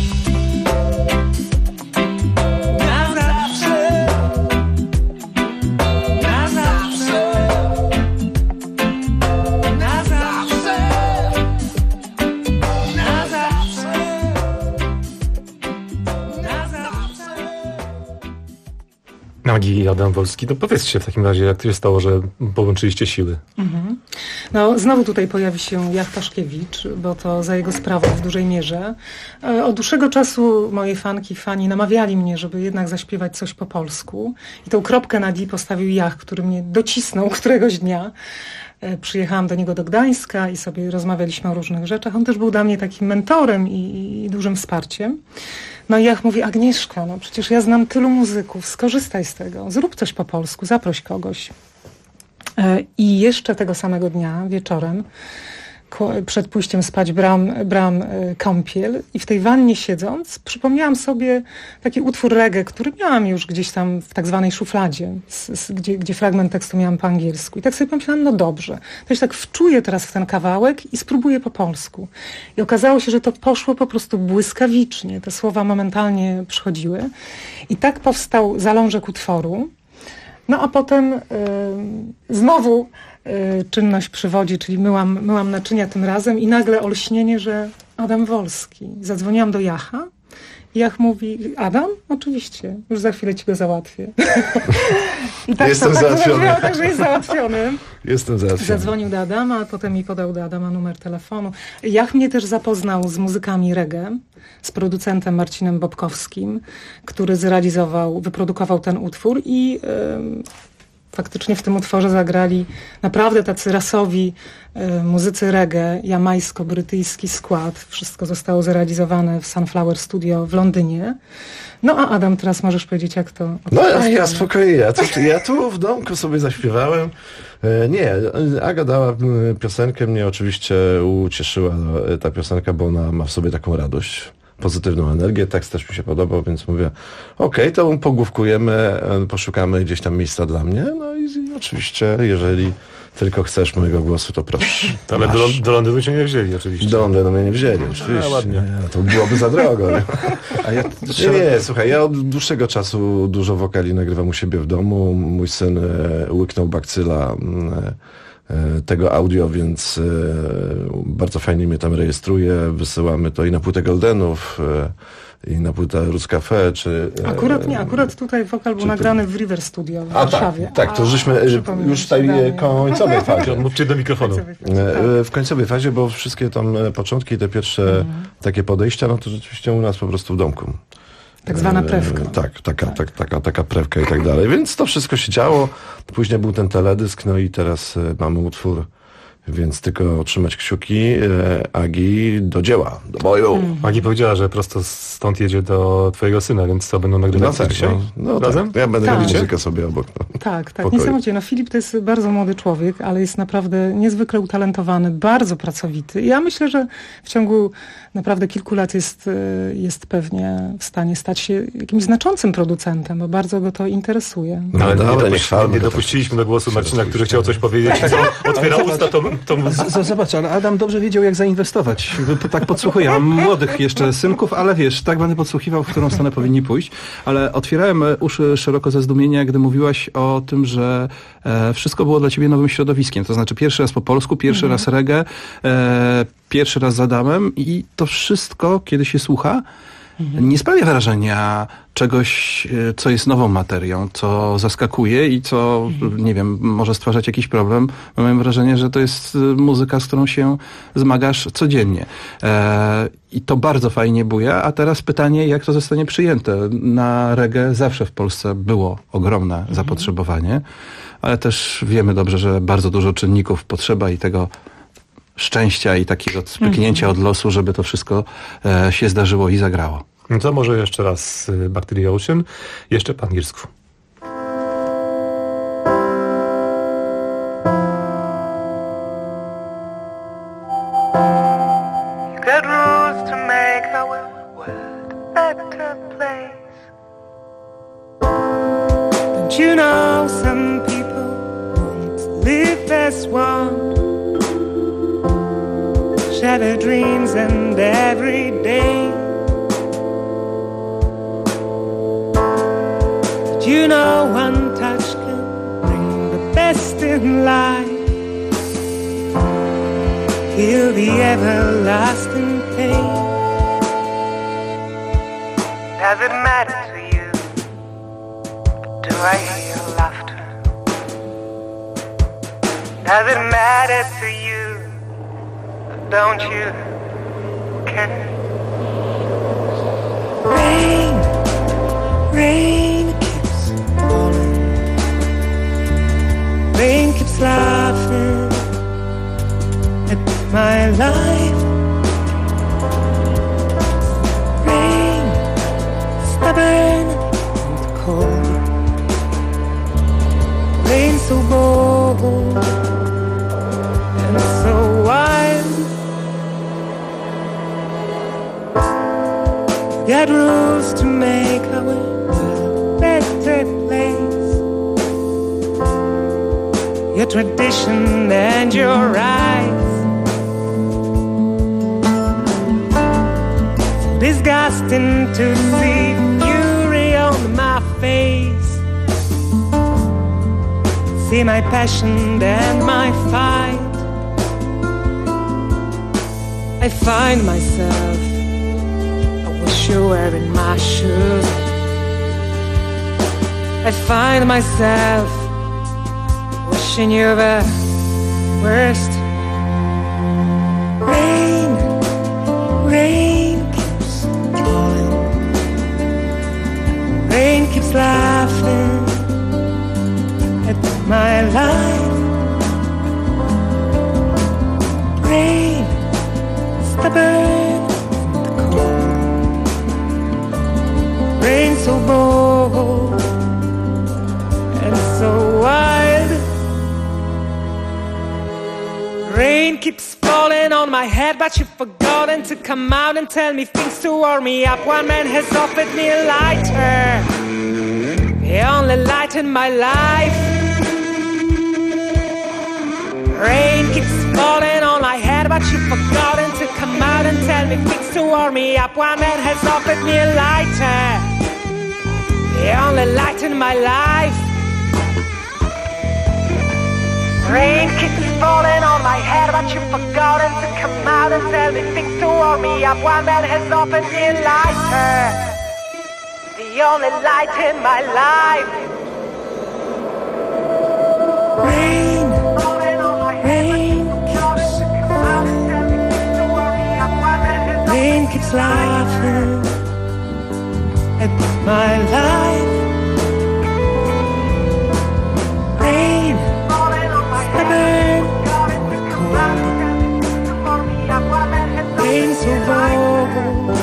Na zawsze. Na zawsze. Na zawsze. Na zawsze. Na zawsze. Agi i Adam Wolski, to powiedzcie w takim razie, jak to się stało, że połączyliście siły. No, znowu tutaj pojawi się Jach Paszkiewicz, bo to za jego sprawą w dużej mierze. Od dłuższego czasu moje fani namawiali mnie, żeby jednak zaśpiewać coś po polsku. I tą kropkę na D postawił Jach, który mnie docisnął któregoś dnia. Przyjechałam do niego do Gdańska i sobie rozmawialiśmy o różnych rzeczach. On też był dla mnie takim mentorem i dużym wsparciem. No i Jach mówi: Agnieszka, no przecież ja znam tylu muzyków, skorzystaj z tego, zrób coś po polsku, zaproś kogoś. I jeszcze tego samego dnia, wieczorem, przed pójściem spać brałam kąpiel i w tej wannie siedząc przypomniałam sobie taki utwór reggae, który miałam już gdzieś tam w tak zwanej szufladzie, gdzie fragment tekstu miałam po angielsku. I tak sobie pomyślałam, no dobrze, to się tak wczuję teraz w ten kawałek i spróbuję po polsku. I okazało się, że to poszło po prostu błyskawicznie. Te słowa momentalnie przychodziły. I tak powstał zalążek utworu. No a potem znowu czynność przywodzi, czyli myłam naczynia tym razem i nagle olśnienie, że Adam Wolski. Zadzwoniłam do Jacha i Jach mówi: Adam? Oczywiście, już za chwilę ci go załatwię. I tak Jestem załatwiony. Także jest załatwiony. Jestem załatwiony. Zadzwonił do Adama, a potem mi podał do Adama numer telefonu. Jach mnie też zapoznał z muzykami reggae, z producentem Marcinem Bobkowskim, który wyprodukował ten utwór i faktycznie w tym utworze zagrali naprawdę tacy rasowi muzycy reggae, jamajsko-brytyjski skład. Wszystko zostało zrealizowane w Sunflower Studio w Londynie. No a Adam, teraz możesz powiedzieć, jak to... No ja spokojnie, ja tu w domku sobie zaśpiewałem. Nie, Aga dała piosenkę, mnie oczywiście ucieszyła ta piosenka, bo ona ma w sobie taką radość, pozytywną energię, tekst też mi się podobał, więc mówię, okej, to pogłówkujemy, poszukamy gdzieś tam miejsca dla mnie, no i oczywiście, jeżeli tylko chcesz mojego głosu, to proszę. Ale do Londynu cię nie wzięli oczywiście. Do Londynu mnie nie wzięli, oczywiście. Ładnie. To byłoby za drogo. Nie, słuchaj, ja od dłuższego czasu dużo wokali nagrywam u siebie w domu. Mój syn łyknął bakcyla tego audio, więc bardzo fajnie mnie tam rejestruje. Wysyłamy to i na płytę Goldenów, i na płytę Roots Cafe, czy... Akurat tutaj wokal był nagrany w River Studio w Warszawie. Tak, to żeśmy już w tej końcowej fazie. Mówcie do mikrofonu. W końcowej fazie, bo wszystkie tam początki, te pierwsze takie podejścia, no to rzeczywiście u nas po prostu w domku. Tak zwana prewka. Taka prewka i tak dalej. Więc to wszystko się działo. Później był ten teledysk, no i teraz mamy utwór. Więc tylko trzymać kciuki, Agi do dzieła, do boju. Agi powiedziała, że prosto stąd jedzie do twojego syna, więc co, będą nagrywać dzisiaj? Razem? Tak. Ja będę miał muzykę sobie obok. Tak, niesamowicie. Filip to jest bardzo młody człowiek, ale jest naprawdę niezwykle utalentowany, bardzo pracowity. I ja myślę, że w ciągu naprawdę kilku lat jest pewnie w stanie stać się jakimś znaczącym producentem, bo bardzo go to interesuje. Ale nie dopuściliśmy do głosu Marcina, który chciał coś powiedzieć. Otwiera usta, to... Zobacz, ale Adam dobrze wiedział, jak zainwestować. Tak podsłuchuję. Mam młodych jeszcze synków, ale wiesz, tak będę podsłuchiwał, w którą stronę powinni pójść. Ale otwierałem uszy szeroko ze zdumienia, gdy mówiłaś o tym, że wszystko było dla ciebie nowym środowiskiem. To znaczy pierwszy raz po polsku, pierwszy raz reggae, pierwszy raz z Adamem i to wszystko, kiedy się słucha, nie sprawia wrażenia czegoś, co jest nową materią, co zaskakuje i co, nie wiem, może stwarzać jakiś problem. Mam wrażenie, że to jest muzyka, z którą się zmagasz codziennie. I to bardzo fajnie buja. A teraz pytanie, jak to zostanie przyjęte? Na reggae zawsze w Polsce było ogromne zapotrzebowanie, ale też wiemy dobrze, że bardzo dużo czynników potrzeba i tego szczęścia i takiego spyknięcia od losu, żeby to wszystko się zdarzyło i zagrało. No to może jeszcze raz Back to the Ocean, jeszcze po angielsku. Got rules to make our world a better place. Don't you know some people won't live as one? Share their dreams and every day. Did you know one touch can bring the best in life? Feel the everlasting pain. Does it matter to you? Do I hear your laughter? Does it matter to you? Don't you care? Rain, rain keeps falling. Rain keeps laughing at my life. Rain, stubborn and cold. Rain so bold and so wild. Got rules to make our world a better place. Your tradition and your rights. So disgusting to see fury on my face. See my passion and my fight. I find myself, you wearing my shoes. I find myself wishing you the worst. Rain, rain keeps falling. Rain keeps laughing at my life. Rain, stubborn. Rain so bold and so wild. Rain keeps falling on my head, but you've forgotten to come out and tell me things to warm me up. One man has offered me a lighter. He only lightened my life. Rain keeps falling on my head, but you've forgotten to come out and tell me things to warm me up. One man has offered me a lighter. He only lightened my life. Rain keeps falling on my head, but you've forgotten to come out and tell me things to warm me up. One man has opened the lighter, the only light in my life. Rain, rain rain keeps laughing at my life. Rain, stubborn, cold. Rain so bold,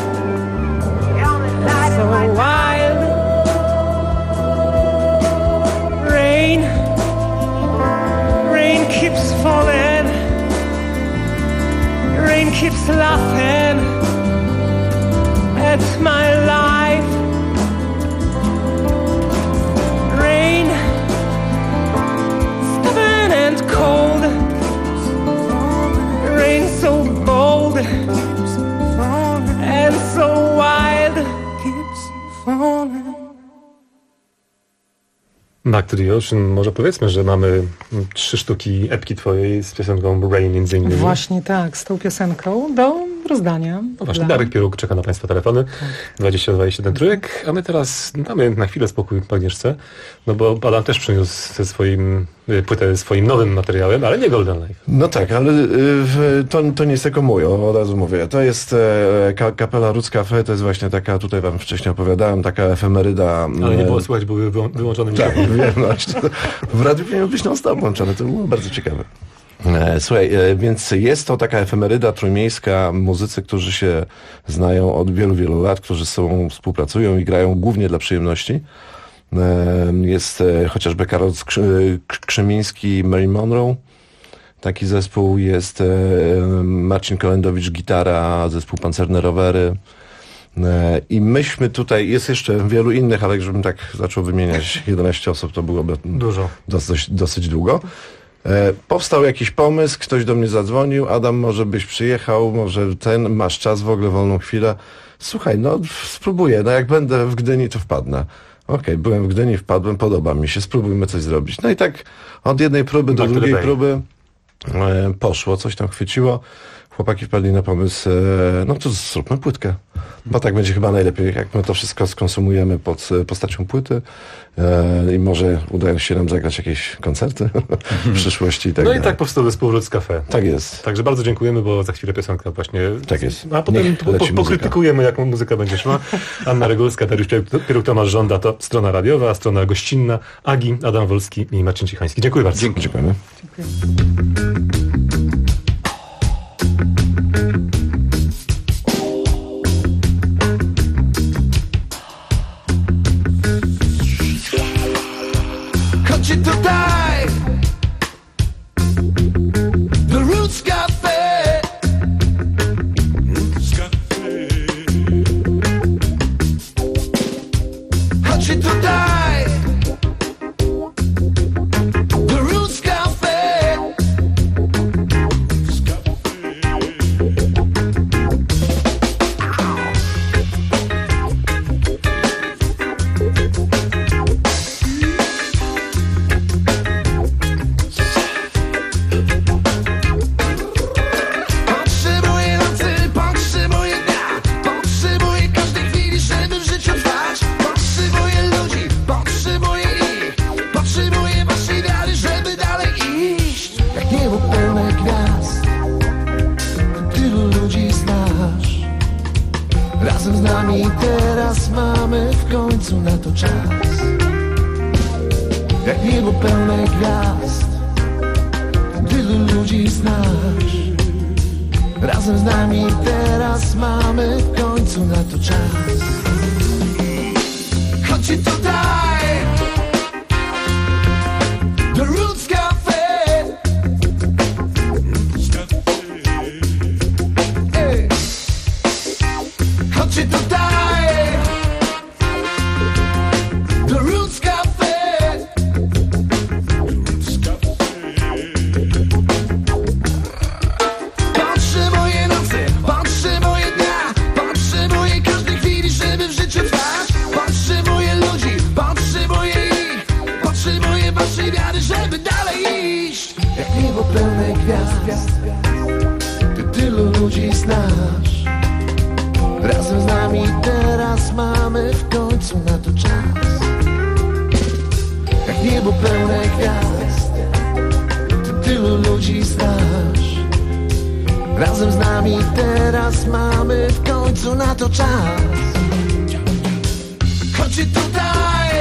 so wild. Rain, rain keeps falling. Rain keeps laughing at my life. Rain, stubborn and cold. Rain so bold and so wild. Keeps falling. Back to the Ocean. Może powiedzmy, że mamy 3 sztuki epki twojej z piosenką Rain między innymi. Właśnie tak, z tą piosenką do rozdania. No właśnie, Darek Pieruk czeka na Państwa telefony. 22 trójek, a my teraz damy na chwilę spokój po Agnieszce, no bo Adam też przyniósł płytę swoim nowym materiałem, ale nie Golden Life. No tak, ale to nie jest tylko mój, od razu mówię. To jest kapela Roots Cafe, to jest właśnie taka, tutaj wam wcześniej opowiadałem, taka efemeryda. Ale nie było słychać, były wyłączone mikrofony. Tak, wiem, no, w radiu powinien być non-stop włączone, to było bardzo ciekawe. Słuchaj, więc jest to taka efemeryda trójmiejska, muzycy, którzy się znają od wielu, wielu lat, którzy z sobą współpracują i grają głównie dla przyjemności. Jest chociażby Karol Krzemiński, Mary Monroe, taki zespół, jest Marcin Kolendowicz, gitara, zespół Pancerne Rowery. I myśmy tutaj, jest jeszcze wielu innych, ale żebym tak zaczął wymieniać 11 osób, to byłoby dużo. Dosyć długo. Powstał jakiś pomysł, ktoś do mnie zadzwonił, Adam, może byś przyjechał, może masz czas, w ogóle wolną chwilę. Słuchaj, no spróbuję, no jak będę w Gdyni, to wpadnę. Okej, byłem w Gdyni, wpadłem, podoba mi się, spróbujmy coś zrobić. No i tak od jednej próby do drugiej próby poszło, coś tam chwyciło. Chłopaki wpadli na pomysł, no to zróbmy płytkę. Bo tak będzie chyba najlepiej, jak my to wszystko skonsumujemy pod postacią płyty i może uda się nam zagrać jakieś koncerty w przyszłości i tak dalej. No i tak powstał zespół Roots Cafe. Tak jest. Także bardzo dziękujemy, bo za chwilę piosenka właśnie. Tak jest. A potem pokrytykujemy, jak muzyka będzie szła. Anna Regulska, Dariusz Pieruk, Tomasz Żąda, to strona radiowa, strona gościnna, Agi, Adam Wolski i Marcin Cichański. Dziękuję bardzo. Dziękujemy. Chodźcie tutaj, The Roots Cafe. Chodźcie tutaj, The Roots Cafe. Potrzebuję nocy, potrzebuję dnia, potrzebuję każdej chwili, żeby w życiu trwać. Potrzebuję ludzi, potrzebuję ich, potrzebuję waszej wiary, żeby dalej iść. Jak niebo pełne gwiazd, tylu ludzi znasz. Razem z nami teraz mamy w końcu na to czas. Jak niebo pełne gwiazd, tylu ludzi znasz. Razem z nami teraz mamy w końcu na to czas. Chodźcie tutaj, The Roots Cafe. Ej. Chodźcie tutaj, The Roots Cafe. Potrzebuję nocy, potrzebuję dnia, potrzebuję każdej chwili, żeby w życiu trwać. Potrzebuję ludzi, potrzebuję Ty tylu ludzi znasz. Razem z nami teraz mamy w końcu na to czas. Jak niebo pełne gwiazd. Ty tylu ludzi znasz. Razem z nami teraz mamy w końcu na to czas. Chodźcie tutaj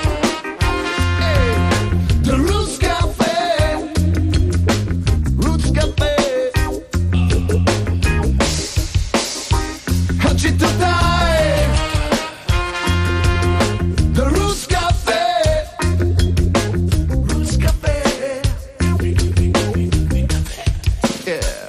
do Roots Cafe. Roots Cafe. Chodźcie tutaj do Roots Cafe. Roots Cafe. Yeah.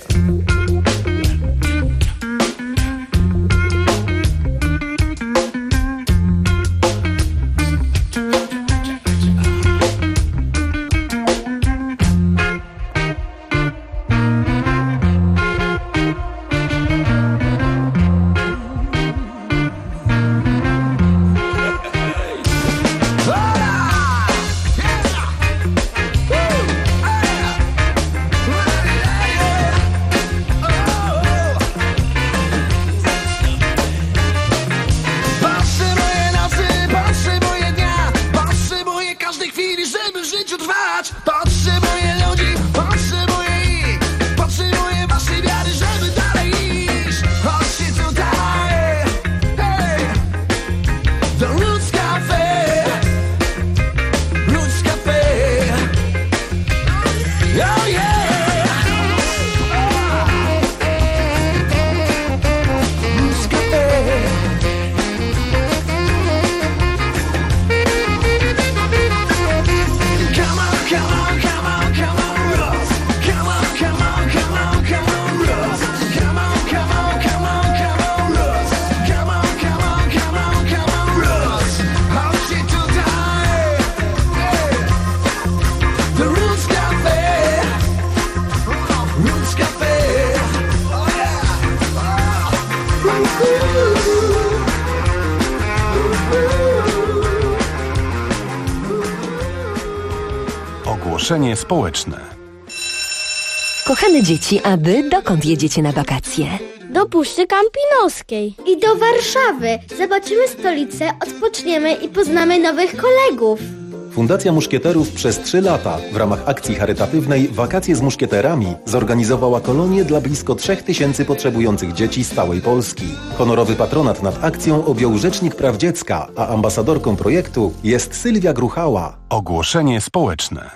Ogłoszenie społeczne. Kochane dzieci, a wy dokąd jedziecie na wakacje? Do Puszczy Kampinoskiej i do Warszawy. Zobaczymy stolicę, odpoczniemy i poznamy nowych kolegów. Fundacja Muszkieterów przez 3 lata w ramach akcji charytatywnej Wakacje z Muszkieterami zorganizowała kolonię dla blisko 3000 potrzebujących dzieci z całej Polski. Honorowy patronat nad akcją objął Rzecznik Praw Dziecka, a ambasadorką projektu jest Sylwia Gruchała. Ogłoszenie społeczne.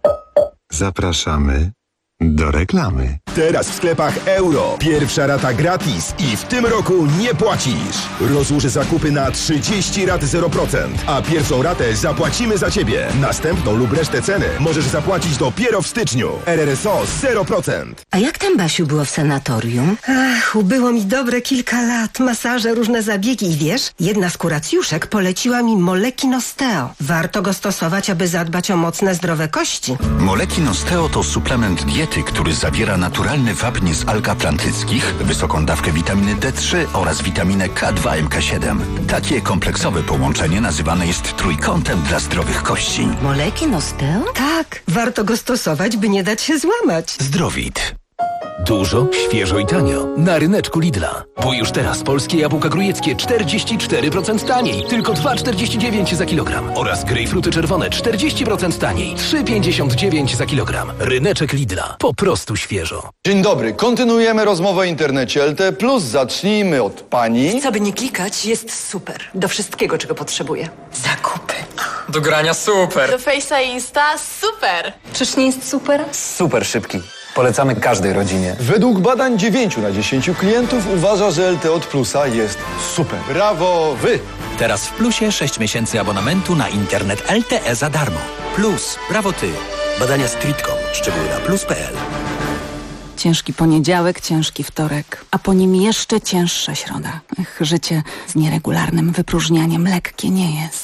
Zapraszamy do reklamy. Teraz w sklepach Euro. Pierwsza rata gratis i w tym roku nie płacisz. Rozłóż zakupy na 30 rat 0%, a pierwszą ratę zapłacimy za Ciebie. Następną lub resztę ceny możesz zapłacić dopiero w styczniu. RRSO 0%. A jak tam, Basiu, było w sanatorium? Ach, ubyło mi dobre kilka lat. Masaże, różne zabiegi i wiesz, jedna z kuracjuszek poleciła mi Molekin Osteo. Warto go stosować, aby zadbać o mocne, zdrowe kości. Molekin Osteo to suplement diety, który zawiera naturalny wapń z alg atlantyckich, wysoką dawkę witaminy D3 oraz witaminę K2 MK7. Takie kompleksowe połączenie nazywane jest trójkątem dla zdrowych kości. Molekin Osteo? Tak, warto go stosować, by nie dać się złamać. Zdrowit. Dużo, świeżo i tanio. Na ryneczku Lidla. Bo już teraz polskie jabłka grujeckie 44% taniej. Tylko 2,49 za kilogram. Oraz grejpfruty czerwone 40% taniej. 3,59 za kilogram. Ryneczek Lidla. Po prostu świeżo. Dzień dobry. Kontynuujemy rozmowę o internecie LTE+. Zacznijmy od pani. Co by nie klikać, jest super. Do wszystkiego, czego potrzebuję. Zakupy. Do grania super. Do Face'a i Insta super. Czyż nie jest super? Super szybki. Polecamy każdej rodzinie. Według badań 9 na 10 klientów uważa, że LTE od Plusa jest super. Brawo wy! Teraz w Plusie 6 miesięcy abonamentu na internet LTE za darmo. Plus, brawo ty. Badania Streetcom. Szczegóły na plus.pl. Ciężki poniedziałek, ciężki wtorek, a po nim jeszcze cięższa środa. Życie z nieregularnym wypróżnianiem lekkie nie jest.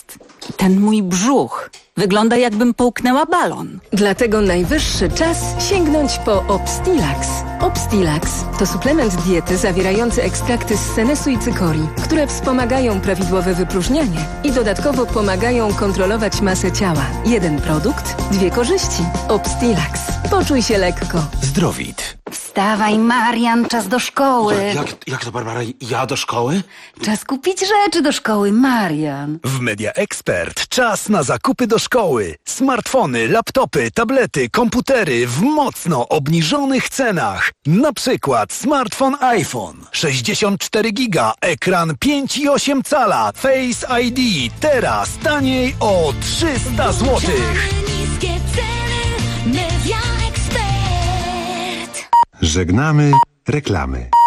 Ten mój brzuch wygląda, jakbym połknęła balon. Dlatego najwyższy czas sięgnąć po Obstilax. Obstilax to suplement diety zawierający ekstrakty z senesu i cykorii, które wspomagają prawidłowe wypróżnianie i dodatkowo pomagają kontrolować masę ciała. Jeden produkt, dwie korzyści. Obstilax. Poczuj się lekko. Zdrowit. Wstawaj, Marian, czas do szkoły. Jak to, Barbara? Ja do szkoły? Czas kupić rzeczy do szkoły, Marian. W Media Expert czas na zakupy do szkoły. Smartfony, laptopy, tablety, komputery w mocno obniżonych cenach. Na przykład smartfon iPhone 64 giga, ekran 5,8 cala, Face ID. Teraz taniej o 300 zł. Żegnamy reklamy.